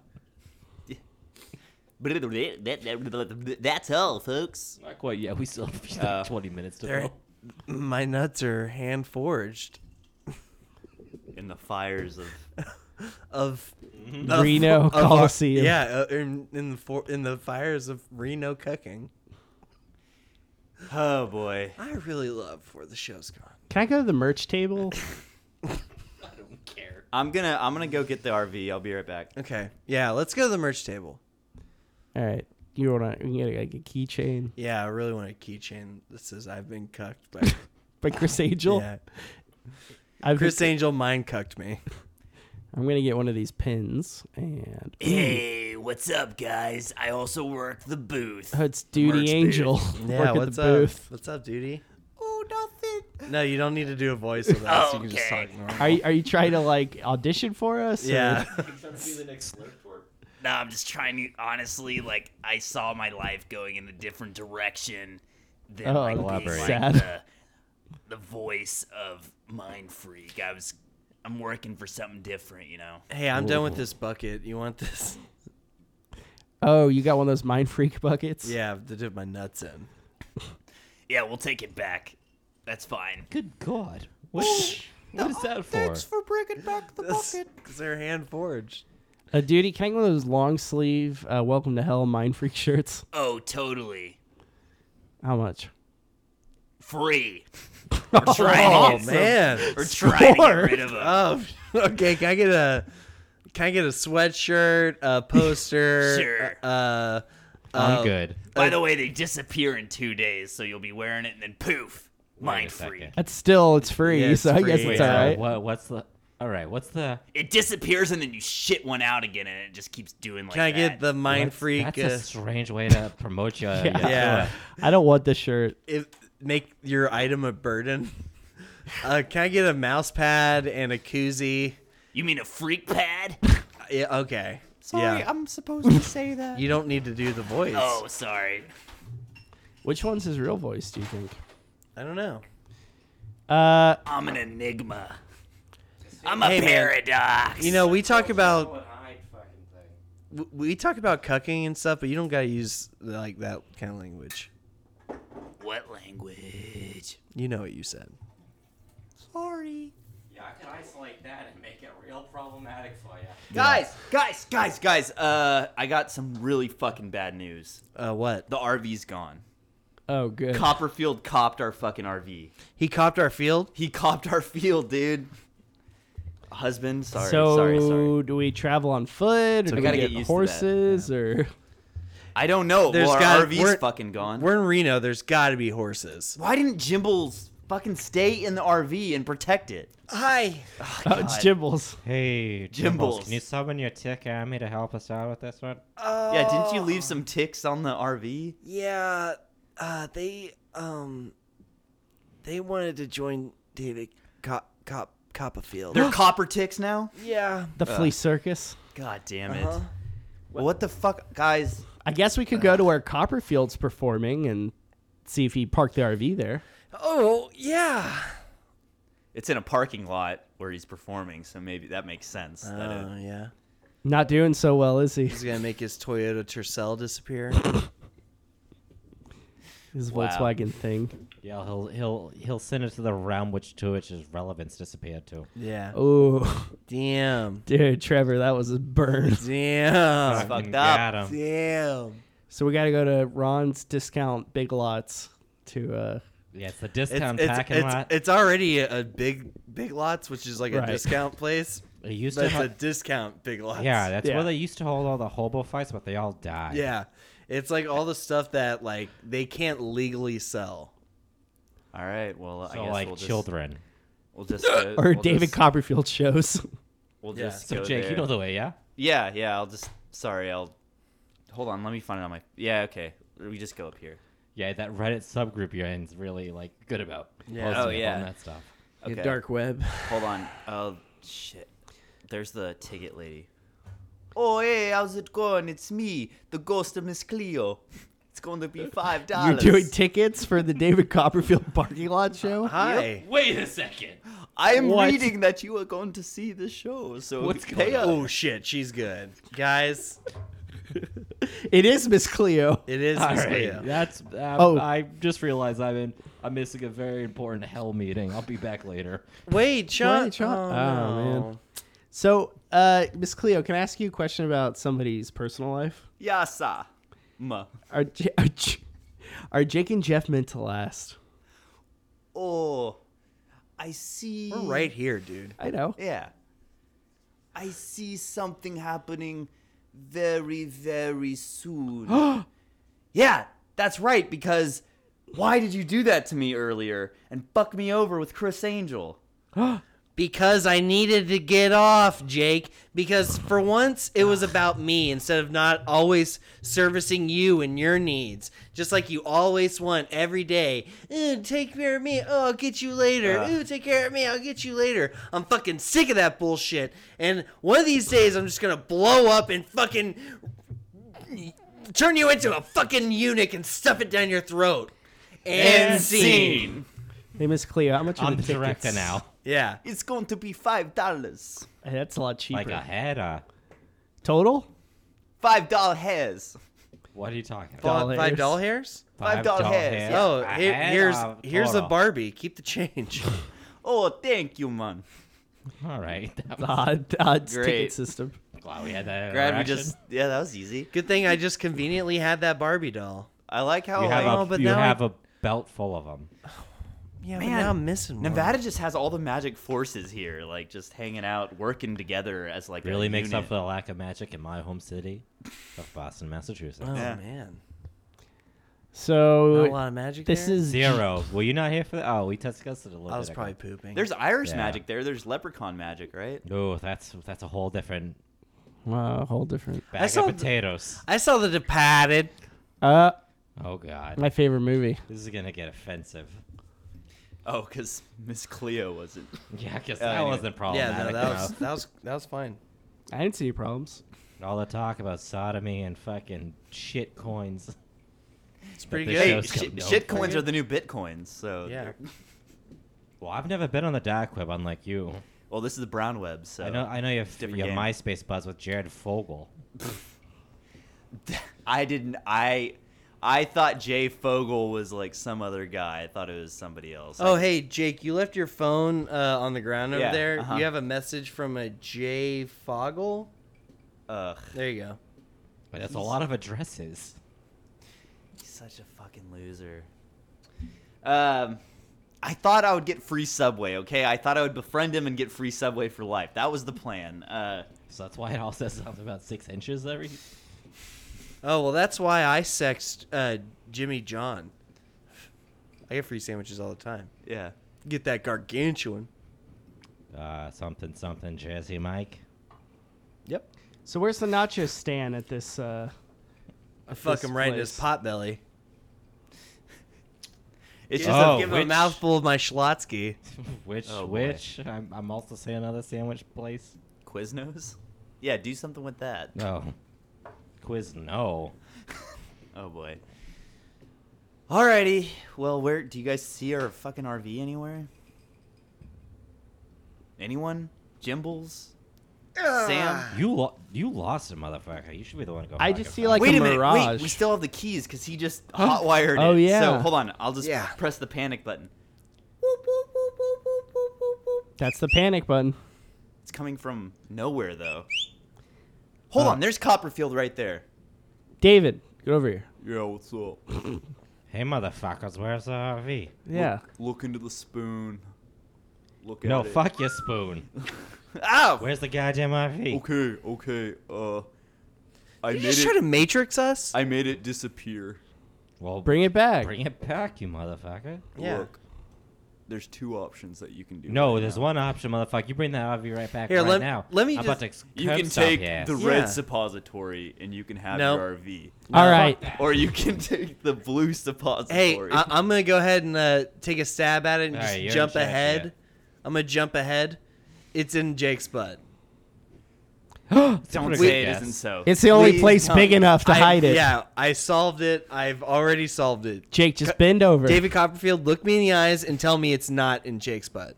S2: That's all, folks.
S4: Not quite yet. We still have like
S2: Uh,
S4: twenty minutes to
S3: They're-
S4: go.
S3: My nuts are hand forged
S2: In the fires of...
S3: of
S2: Mm-hmm.
S1: Reno
S3: of- of-
S1: Coliseum.
S3: yeah, uh, in, in the for, in the fires of Reno cucking.
S2: Oh, boy.
S3: I really love where the show's gone.
S1: Can I go to the merch table?
S4: I don't care.
S2: I'm gonna I'm gonna go get the R V. I'll be right back.
S3: Okay, yeah, let's go to the merch table.
S1: All right. You want to get like a keychain
S3: Yeah, I really want a keychain that says I've been cucked by
S1: by Chris Angel?
S3: yeah.
S1: I've
S3: Chris
S1: been-
S3: Angel mind cucked me.
S1: I'm gonna get one of these pins, and
S2: Hey, what's up, guys? I also work the booth.
S1: oh, it's Duty
S2: merch
S1: Angel.
S3: Yeah,
S1: Work at
S3: what's
S1: the
S3: up?
S1: booth.
S3: What's up, duty?
S2: Oh, nothing.
S3: No, you don't need to do a voice with us. You can just
S2: Okay.
S3: talk normal.
S1: Are you, are you trying to like audition for us? or-
S3: yeah.
S2: No, I'm just trying to, honestly, like, I saw my life going in a different direction than,
S1: Oh,
S2: like, being,
S4: elaborate.
S2: like,
S1: Sad.
S2: the, the voice of Mind Freak. I was, I'm working for something different, you know?
S3: Hey, I'm done with this bucket. You want this?
S1: Oh, you got one of those Mind Freak buckets?
S3: Yeah, to dip my nuts in.
S2: Yeah, we'll take it back. That's fine.
S4: Good God. What, what is that for?
S2: for bringing back the
S3: Because they're hand forged.
S1: Uh, Duty, can I get one of those long sleeve uh, Welcome to Hell Mind Freak shirts?
S2: Oh, totally.
S1: How much?
S2: Free. We're trying
S3: Oh
S2: to get,
S3: man.
S2: We're trying to
S1: Score.
S2: get rid of them.
S3: Oh, okay. Can I get a? Can I get a sweatshirt, a poster?
S2: Sure.
S3: Uh,
S4: I'm
S3: uh,
S4: good.
S2: By the way, they disappear in two days, so you'll be wearing it, and then poof,
S4: Wait
S2: Mind
S4: a second.
S2: Freak.
S1: That's still, it's free,
S3: Yeah, it's
S1: so I guess
S3: free.
S1: it's
S4: Wait,
S1: all
S4: uh,
S1: right.
S4: what, what's the... All right, what's the...
S2: It disappears, and then you shit one out again, and it just keeps doing like
S3: Can I
S2: that.
S3: get the mind
S4: That's-
S3: freak?
S4: That's
S3: uh,
S4: a strange way to promote you.
S1: Yeah.
S3: yeah.
S1: I don't want this shirt.
S3: If make your item a burden. Uh, can I get a mouse pad and a koozie?
S2: You mean a freak pad?
S3: Yeah. Okay.
S2: Sorry,
S3: yeah.
S2: I'm supposed to say that.
S3: You don't need to do the voice.
S2: Oh, sorry.
S1: Which one's his real voice, do you think?
S3: I don't know.
S1: Uh,
S2: I'm an enigma. I'm a
S3: Hey, man.
S2: paradox.
S3: You know, we talk about w- we talk about cucking and stuff, but you don't gotta use like that kind of language.
S2: what language?
S3: You know what you said.
S2: Sorry.
S4: Yeah, I can isolate that and make it real problematic for you.
S2: Guys, guys, guys, guys. Uh, I got some really fucking bad news.
S3: Uh, what?
S2: The R V's gone.
S1: Oh, good.
S2: Copperfield copped our fucking R V.
S3: He copped our field?
S2: He copped our field, dude. Husband, sorry,
S1: so
S2: sorry, sorry.
S1: do we travel on foot, or
S2: So
S1: do
S2: we
S1: we
S2: gotta
S1: get
S2: get used to that,
S1: horses, or
S2: I don't know.
S3: There's
S2: well, our
S3: gotta-
S2: R V's
S3: we're-
S2: fucking gone.
S3: We're in Reno. There's got to be horses.
S2: Why didn't Jimbles fucking stay in the R V and protect it?
S3: Hi.
S2: Oh,
S1: oh, it's
S2: God.
S1: Jimbles?
S4: Hey,
S2: Jimbles.
S4: Can you summon your tick army to help us out with this one?
S3: Uh,
S2: Yeah, didn't you leave some ticks on the R V?
S3: Yeah. Uh, they um, they wanted to join David Cop Cop Copperfield.
S2: They're copper ticks now?
S3: yeah.
S1: The Flea Circus.
S2: God damn it.
S3: Uh-huh.
S2: Well, what the fuck, guys?
S1: I guess we could go to where Copperfield's performing and see if he parked the R V there.
S3: Oh yeah.
S2: It's in a parking lot where he's performing, so maybe that makes sense. that
S3: Oh
S2: it-
S3: yeah.
S1: Not doing so well, is he?
S3: He's gonna make his Toyota Tercel disappear.
S1: His
S2: Wow.
S1: Volkswagen thing.
S4: Yeah, he'll he'll he'll send it to the realm which to which his relevance disappeared to.
S3: Yeah.
S1: Oh,
S3: Damn.
S1: dude, Trevor, that was a burn.
S3: Damn.
S2: fucked
S4: Fucking
S2: up.
S4: got him.
S3: Damn.
S1: So we got to go to Ron's Discount Big Lots to. uh
S4: Yeah, it's the
S3: It's,
S4: discount
S3: it's,
S4: packing
S3: it's,
S4: lot.
S3: it's already a, a big Big Lots, which is like a
S1: Right.
S3: discount place.
S4: It used
S3: But
S4: to
S3: it's
S4: ha-
S3: a discount Big Lots.
S4: yeah, that's
S1: Yeah.
S4: where they used to hold all the hobo fights, but they all died.
S3: Yeah. It's like all the stuff that like they can't legally sell.
S2: All right, well, I
S4: So
S2: guess
S4: like
S2: we'll just,
S4: children.
S2: We'll just go,
S1: or
S2: we'll
S1: David
S2: just,
S1: Copperfield shows.
S2: We'll
S3: Yeah.
S2: just
S4: So
S2: go
S4: Jake,
S2: there.
S4: you know the way, yeah?
S2: Yeah, yeah. I'll just. Sorry, I'll. Hold on. Let me find it on my. Yeah, okay. We just go up here.
S4: Yeah, that Reddit subgroup you're in is really like good about
S3: Yeah.
S4: posting
S2: Oh,
S4: up
S2: yeah.
S4: on that stuff.
S2: Okay.
S1: Dark web.
S2: Hold on. Oh shit. There's the ticket lady. Oh hey, how's it going? It's me, the ghost of Miss Cleo. It's going to be five
S1: You're
S2: dollars.
S1: doing tickets for the David Copperfield parking lot show?
S3: Hi.
S4: Wait a second.
S2: I am
S1: What?
S2: reading that you are going to see the show. So
S4: What's
S2: pay
S4: going
S2: up.
S3: Oh shit, she's good. Guys,
S1: It is Miss Cleo.
S3: it is
S4: All
S3: Miss
S4: right,
S3: Leo.
S4: that's. Uh,
S1: Oh.
S4: I just realized I'm in. I'm missing a very important hell meeting. I'll be back later.
S3: Wait, Sean.
S1: Wait, Sean-
S3: Oh,
S1: oh,
S3: no.
S1: man. So, uh, Miss Cleo, can I ask you a question about somebody's personal life?
S2: Yasa. Ma.
S1: Are, J- are, J- are Jake and Jeff meant to last?
S2: Oh, I see.
S3: We're right here, dude.
S1: I know.
S2: Yeah. I see something happening very, very soon. Yeah, that's right, because why did you do that to me earlier and fuck me over with Chris Angel?
S3: Because I needed to get off, Jake. Because for once, it was about me instead of not always servicing you and your needs. Just like you always want every day. Ooh, take care of me. Oh, I'll get you later.
S2: Uh.
S3: Ooh, take care of me. I'll get you later. I'm fucking sick of that bullshit. And one of these days, I'm just gonna blow up and fucking turn you into a fucking eunuch and stuff it down your throat. And scene.
S1: Hey, Miss Cleo, how much are
S4: I'm
S1: the
S4: the
S1: tickets?
S4: director now.
S3: Yeah.
S2: It's going to be five dollars.
S1: Hey, that's a lot cheaper.
S4: Like a head. Uh,
S1: Total?
S2: Five dollar hairs.
S4: what are you talking
S1: Doll
S4: about?
S3: Five
S1: hairs.
S3: doll hairs?
S2: Five dollar
S4: doll
S2: hairs.
S4: hairs.
S3: Oh,
S4: A
S3: here,
S4: head
S3: here's
S4: or
S3: here's a
S4: total?
S3: Barbie. Keep the change.
S2: Oh, thank you, man.
S4: All right. That
S1: The
S4: was,
S1: odd, odd
S2: Great.
S1: ticket system.
S4: glad we had that
S2: Glad we
S4: interaction.
S2: just. Yeah, that was easy.
S3: Good thing I just conveniently had that Barbie doll.
S2: I like how
S4: You have,
S2: like,
S3: Oh,
S4: a,
S3: but
S4: you
S3: now I-
S4: have a belt full of them.
S3: Yeah,
S2: Man,
S3: but now I'm missing one.
S2: Nevada just has all the magic forces here, like just hanging out, working together as like
S4: Really
S2: a
S4: makes
S2: unit.
S4: up for the lack of magic in my home city of Boston, Massachusetts.
S3: Oh
S2: Yeah.
S3: man,
S1: So,
S3: not a lot of magic.
S1: this
S3: there?
S1: is
S4: Zero. Were you not here for that? Oh, we discussed it a little
S3: I was
S4: bit
S3: probably
S4: ago.
S3: pooping.
S2: There's Irish
S4: Yeah.
S2: magic there. There's leprechaun magic, right?
S4: Oh, that's that's a whole different
S1: uh, a whole different.
S4: bag
S3: saw
S4: of
S3: the-
S4: potatoes.
S3: I saw the Departed.
S1: Uh,
S4: Oh God,
S1: my favorite movie.
S4: this is gonna get offensive.
S2: Oh, because Miss Cleo wasn't.
S4: Yeah, because
S2: Uh,
S4: that
S2: anyway.
S4: wasn't
S3: Yeah,
S4: problematic
S3: no, that was
S4: enough.
S3: that was that was fine.
S1: I didn't see any problems.
S4: All the talk about sodomy and fucking shit coins.
S3: It's pretty
S4: the
S3: good.
S2: Hey,
S4: show's
S2: sh-
S4: come- no.
S2: shit coins are the new bitcoins. So
S3: Yeah.
S2: they're-
S4: Well, I've never been on the dark web, unlike you.
S2: Well, this is the brown web. So
S4: I know, I know you have
S2: different
S4: your
S2: game.
S4: MySpace buzz with Jared Fogle.
S2: I didn't. I I thought Jay Fogel was like some other guy. I thought it was somebody else.
S3: Oh,
S2: I-
S3: hey, Jake, you left your phone uh, on the ground over
S2: Yeah,
S3: there.
S2: uh-huh.
S3: You have a message from a Jay Fogel?
S2: Ugh.
S3: There you go.
S4: Wait, that's a lot of addresses.
S2: He's such a fucking loser. Um, I thought I would get free Subway, okay? I thought I would befriend him and get free Subway for life. That was the plan. Uh,
S4: So that's why it all says something about six inches every.
S3: Oh, well, that's why I sexed uh, Jimmy John. I get free sandwiches all the time.
S2: yeah.
S3: Get that gargantuan.
S4: Uh, something, something, Jazzy Mike.
S3: Yep.
S1: So where's the nacho stand at this? Uh,
S3: I fuck
S1: this
S3: him right in his
S1: place?
S3: pot belly.
S2: It's
S3: Just
S2: just
S4: Oh,
S2: a,
S3: give him a
S4: which-
S3: mouthful of my Schlotsky.
S4: which,
S2: Oh, boy.
S4: which? I'm, I'm also saying another sandwich place.
S2: Quiznos? Yeah, do something with that.
S4: No. Quiz, no.
S2: Oh boy. Alrighty. Well, where do you guys see our fucking R V anywhere? Anyone? Jimbles? Sam?
S4: You lo- you lost it, motherfucker. You should be the one to go.
S1: I
S4: fucking
S1: just feel
S4: find
S1: like
S2: Wait
S1: a
S2: a minute.
S1: mirage.
S2: Wait, we still have the keys because he just hotwired it.
S1: Oh, yeah.
S2: So hold on. I'll just
S3: Yeah.
S2: press the panic button.
S1: That's the panic button.
S2: It's coming from nowhere though. Hold
S1: Uh.
S2: on. There's Copperfield right there.
S1: David, get over here.
S2: Yeah. What's up?
S4: it. Hey, motherfuckers, where's the R V?
S1: Yeah.
S2: Look into the spoon. Look
S4: No,
S2: at it.
S4: fuck your spoon.
S2: Ow.
S4: Where's the goddamn R V?
S2: Okay. Okay. Uh. I
S3: You
S2: made
S3: just
S2: it.
S3: try to matrix us?
S2: I made it disappear.
S4: Well,
S1: Bring it back.
S4: bring it back, you motherfucker.
S3: Yeah.
S2: Look. There's two options that you can do.
S4: No,
S2: right
S4: there's
S2: now.
S4: one option, motherfucker. You bring that R V right back
S3: Here,
S4: right
S3: let-
S4: now.
S3: let me
S4: I'm
S3: just-
S4: about to
S2: You
S4: curb
S2: can
S4: stomp
S2: take
S4: your ass.
S2: the
S3: Yeah.
S2: red suppository and you can have
S3: Nope.
S2: your R V.
S1: All right.
S2: Or you can take the blue suppository.
S3: Hey, I- I'm going to go ahead and uh, take a stab at it and
S4: All
S3: just
S4: right, you're in
S3: jump
S4: charge,
S3: ahead.
S4: yeah.
S3: I'm going to jump ahead. It's in Jake's butt.
S4: It's a
S2: Don't
S4: pretty
S2: say
S4: good
S2: it
S4: guess.
S2: isn't so.
S1: It's the only
S2: Please
S1: place
S2: don't.
S1: big enough to
S3: I-
S1: hide it.
S3: Yeah, I solved it. I've already solved it.
S1: Jake, just bend over.
S3: David Copperfield, look me in the eyes and tell me it's not in Jake's butt.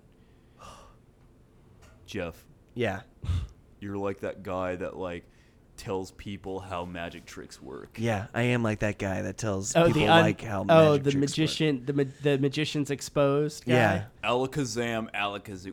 S2: Jeff,
S3: Yeah.
S2: you're like that guy that like tells people how magic tricks work.
S3: Yeah, I am like that guy that tells
S1: oh,
S3: people
S1: the un-
S3: like how
S1: oh,
S3: magic
S1: the
S3: tricks
S1: magician, the ma- the magician's exposed. Guy?
S3: Yeah.
S2: Alakazam, alakazoo.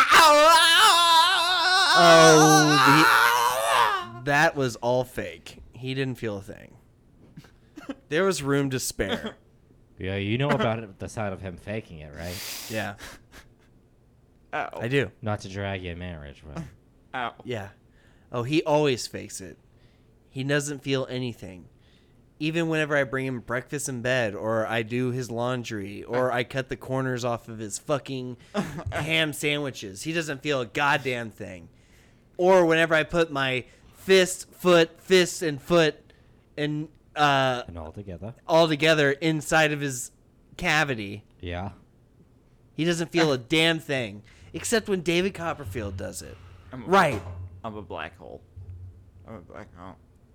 S3: Oh, the, that was all fake. He didn't feel a thing. There was room to spare.
S4: Yeah, you know about it, the side of him faking it, right?
S3: Yeah,
S2: Ow.
S3: I do.
S4: Not to drag you in marriage, bro.
S2: Ow.
S3: Yeah. Oh, he always fakes it. He doesn't feel anything. Even whenever I bring him breakfast in bed, or I do his laundry, or I cut the corners off of his fucking ham sandwiches, he doesn't feel a goddamn thing. Or whenever I put my fist, foot, fist, and foot, and uh,
S4: And all together.
S3: all together inside of his cavity,
S4: Yeah.
S3: he doesn't feel a damn thing. Except when David Copperfield does it.
S2: I'm a,
S3: Right.
S2: I'm a black hole. I'm a black hole.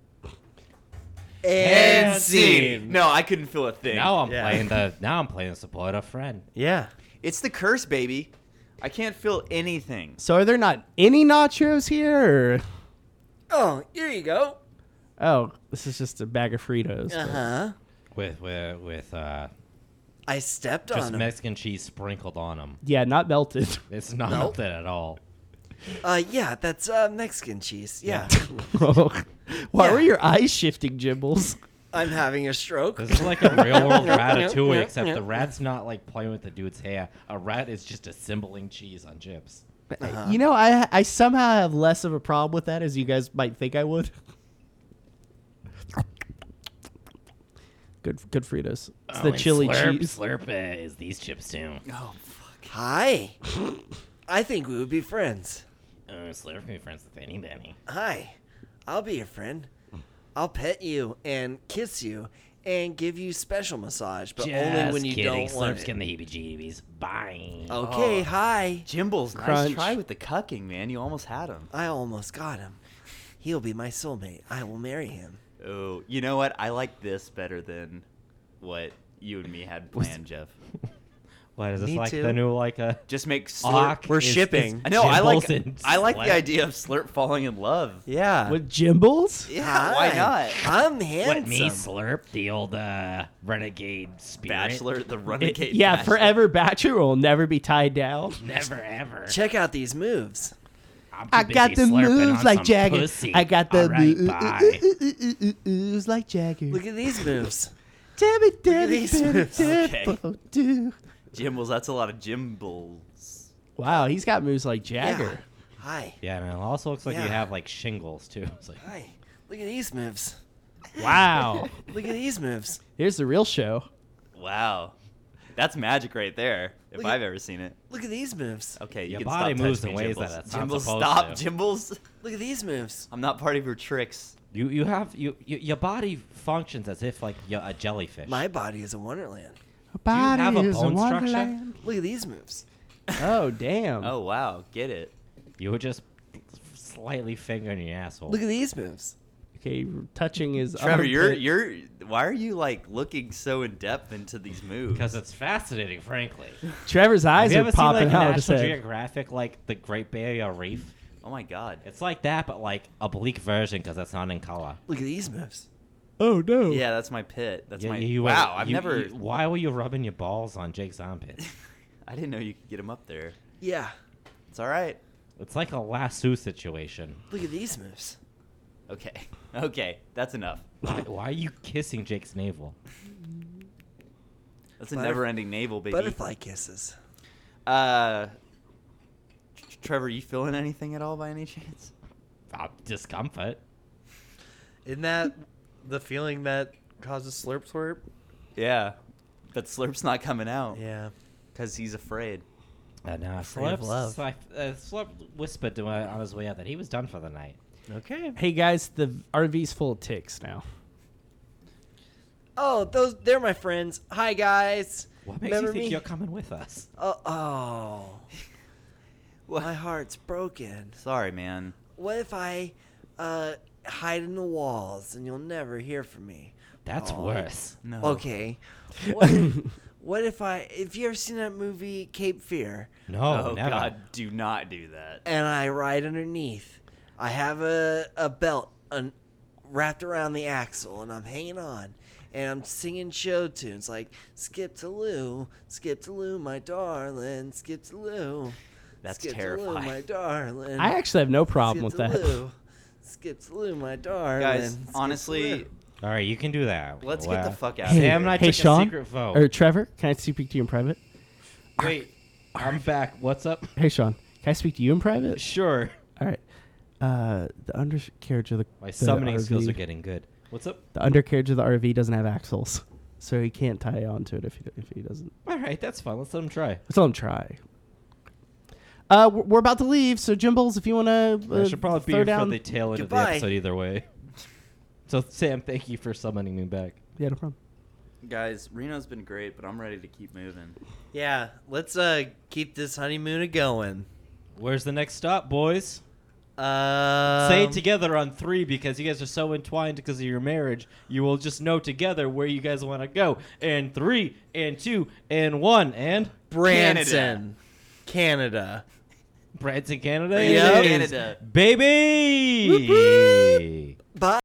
S3: And scene.
S2: No, I couldn't feel a thing.
S4: Now I'm
S3: Yeah.
S4: playing the. Now I'm playing the support a friend.
S3: Yeah.
S2: It's the curse, baby. I can't feel anything.
S1: So are there not any nachos here? Or?
S3: Oh, here you go.
S1: Oh, this is just a bag of Fritos.
S3: Uh huh.
S4: With with with uh,
S3: I stepped
S4: just
S3: on him.
S4: Mexican cheese sprinkled on them.
S1: Yeah, not melted.
S4: It's not
S3: Nope.
S4: that at all.
S3: Uh, yeah, that's uh Mexican cheese. Yeah.
S1: Why
S3: Yeah.
S1: were your eyes shifting, Jimbles?
S3: I'm having a stroke.
S4: This is like a real world ratatouille, except the rat's not like playing with the dude's hair. A rat is just assembling cheese on chips.
S3: Uh-huh.
S1: You know, I I somehow have less of a problem with that as you guys might think I would. Good, good Fritos. It's the chili
S4: slurp,
S1: cheese.
S4: Slurp uh, is these chips too.
S2: Oh, fuck.
S3: Hi. I think we would be friends.
S4: Uh, slurp can be friends with anybody.
S3: Hi. I'll be your friend. I'll pet you and kiss you and give you special massage, but only when you
S4: kidding.
S3: don't want
S4: Slurp's
S3: it.
S4: getting the heebie-jeebies. Bye.
S3: Okay,
S2: Oh.
S3: hi.
S2: Jimbles, nice
S1: Crunch.
S2: try with the cucking, man. You almost had him.
S3: I almost got him. He'll be my soulmate. I will marry him.
S2: Oh, you know what? I like this better than what you and me had planned, Jeff.
S4: What is this
S3: Me
S4: like
S3: too.
S4: the new like a
S2: Just make Slurp.
S4: Ock
S3: We're
S4: is- is
S3: shipping.
S2: I know. I like.
S4: Jimbles and
S2: I like the
S4: Slurp.
S2: idea of Slurp falling in love.
S3: Yeah.
S1: With Jimbles?
S2: Yeah. Why
S3: Hi.
S2: not?
S3: I'm handsome.
S4: What me slurp the old uh, renegade spirit.
S2: Bachelor, the
S1: It-
S2: renegade.
S1: yeah,
S2: bachelor.
S1: forever bachelor will never be tied down.
S4: Never ever.
S3: Check out these moves.
S4: I'm too
S1: I got
S4: busy
S1: the
S4: slurping
S1: moves
S4: on
S1: like
S4: some
S1: Jagger.
S4: pussy.
S1: I got the
S4: All right,
S1: mo-
S4: bye.
S1: moves like Jagger.
S3: Look at these moves.
S1: Damn it, damn it,
S3: these
S1: damn it,
S3: moves.
S1: damn
S2: Okay.
S1: it, do.
S2: Jimbles. That's a lot of Jimbles.
S1: Wow, he's got moves like Jagger.
S3: Yeah. Hi.
S4: Yeah, and it also looks like you
S3: Yeah.
S4: have like shingles too. It's like,
S3: Hi. Look at these moves.
S1: Wow.
S3: Look at these moves.
S1: Here's the real show.
S2: Wow, that's magic right there. If
S3: Look at-
S2: I've ever seen it.
S3: Look at these moves.
S2: Okay, you
S4: Your
S2: can
S4: body
S2: stop
S4: moves
S2: touching
S4: in
S2: me,
S4: ways
S2: Jimbles.
S4: that it's not
S2: Jimbles,
S4: supposed
S2: stop,
S4: to.
S2: Jimbles.
S3: Look at these moves.
S2: I'm not part of your tricks.
S4: you you have you, you your body functions as if like you're a jellyfish.
S3: My body is a wonderland.
S4: Do you have a
S1: Body is
S4: bone structure?
S1: wonderland.
S3: Look at these moves.
S1: Oh, damn.
S2: Oh wow, get it.
S4: You would just slightly finger in your asshole.
S3: Look at these moves.
S1: Okay, touching is
S2: Trevor, you're you're. Why are you like looking so in depth into these moves?
S4: because it's fascinating, frankly.
S1: Trevor's
S4: Have
S1: eyes
S4: you
S1: are
S4: ever seen
S1: popping
S4: like
S1: out of his
S4: National
S1: head.
S4: Geographic, like the Great Barrier Reef?
S2: Oh my god.
S4: It's like that, but like a bleak version because it's not in color.
S3: Look at these moves.
S1: Oh no.
S2: Yeah, that's my pit. That's
S4: Yeah,
S2: my.
S4: you-
S2: wow, I've
S4: you-
S2: never.
S4: you- why were you rubbing your balls on Jake's armpit?
S2: I didn't know you could get him up there.
S3: Yeah.
S2: It's all right.
S4: It's like a lasso situation.
S3: Look at these moves.
S2: Okay. Okay, that's enough.
S4: Why, why are you kissing Jake's navel?
S2: That's a
S3: Butterf-
S2: never-ending navel, baby.
S3: Butterfly kisses.
S2: Uh, Tr- Trevor, you feeling anything at all by any chance?
S4: Uh, discomfort.
S3: Isn't that the feeling that causes slurp slurp?
S2: Yeah, but Slurp's not coming out
S3: Yeah.
S2: because he's afraid.
S4: Uh, no,
S3: Afraid of
S4: Slurp,
S3: love.
S4: Slurp, uh, Slurp whispered to uh, on his way out that he was done for the night.
S3: Okay.
S1: Hey guys, the R V's full of ticks now.
S3: Oh, those they're my friends. Hi guys.
S4: What makes
S3: Remember
S4: you think
S3: me?
S4: you're coming with us?
S3: Oh, oh.
S2: What?
S3: My heart's broken.
S2: Sorry, man.
S3: What if I uh, hide in the walls and you'll never hear from me?
S4: That's
S3: Oh.
S4: worse.
S2: No.
S3: Okay. What if, what if I? If you ever seen that movie Cape Fear,
S4: No,
S2: Oh
S4: never.
S2: God, do not do that.
S3: and I ride underneath, I have a a belt un, wrapped around the axle, and I'm hanging on, and I'm singing show tunes like "Skip to Lou, Skip to Lou, my darling, Skip to Lou."
S2: That's
S3: Skip To
S2: terrifying.
S3: Lou, my darling.
S1: I actually have no problem with
S3: Skip to
S1: that.
S3: Lou, Skip to Lou, my darling.
S2: Guys,
S3: Skip to
S2: honestly,
S3: Lou.
S4: All right, you can do that.
S2: let's
S4: Wow.
S2: get the fuck out
S1: Hey,
S2: of here.
S4: Sam and I
S1: hey,
S4: took
S1: Sean?
S4: a secret vote.
S1: Or Trevor, can I speak to you in private?
S4: Wait, I'm back. What's up?
S1: Hey Sean, can I speak to you in private?
S4: Sure.
S1: All right. Uh, the undercarriage of the
S4: My
S1: the
S4: summoning
S1: R V,
S4: skills are getting good. What's up?
S1: The undercarriage of the R V doesn't have axles, so he can't tie onto it if he if he doesn't.
S4: All right, that's fine. Let's let him try.
S1: Let's let him try. Uh, we're we're about to leave, so Jimbles, if you want to,
S4: I
S1: uh,
S4: should probably be
S1: throw
S4: here
S1: down.
S4: for the tail end of the
S3: Goodbye.
S4: episode either way. So, Sam, thank you for summoning me back.
S1: Yeah, no problem.
S2: Guys, Reno's been great, but I'm ready to keep moving.
S3: Yeah, let's uh keep this honeymoon a going.
S4: Where's the next stop, boys?
S3: Um,
S4: Say it together on three because you guys are so entwined because of your marriage. You will just know together where you guys want to go. And three, and two, and one, and
S3: Branson, Canada.
S4: Branson, Canada.
S3: Yep.
S4: it is.
S2: Canada.
S4: Baby!
S3: Bye.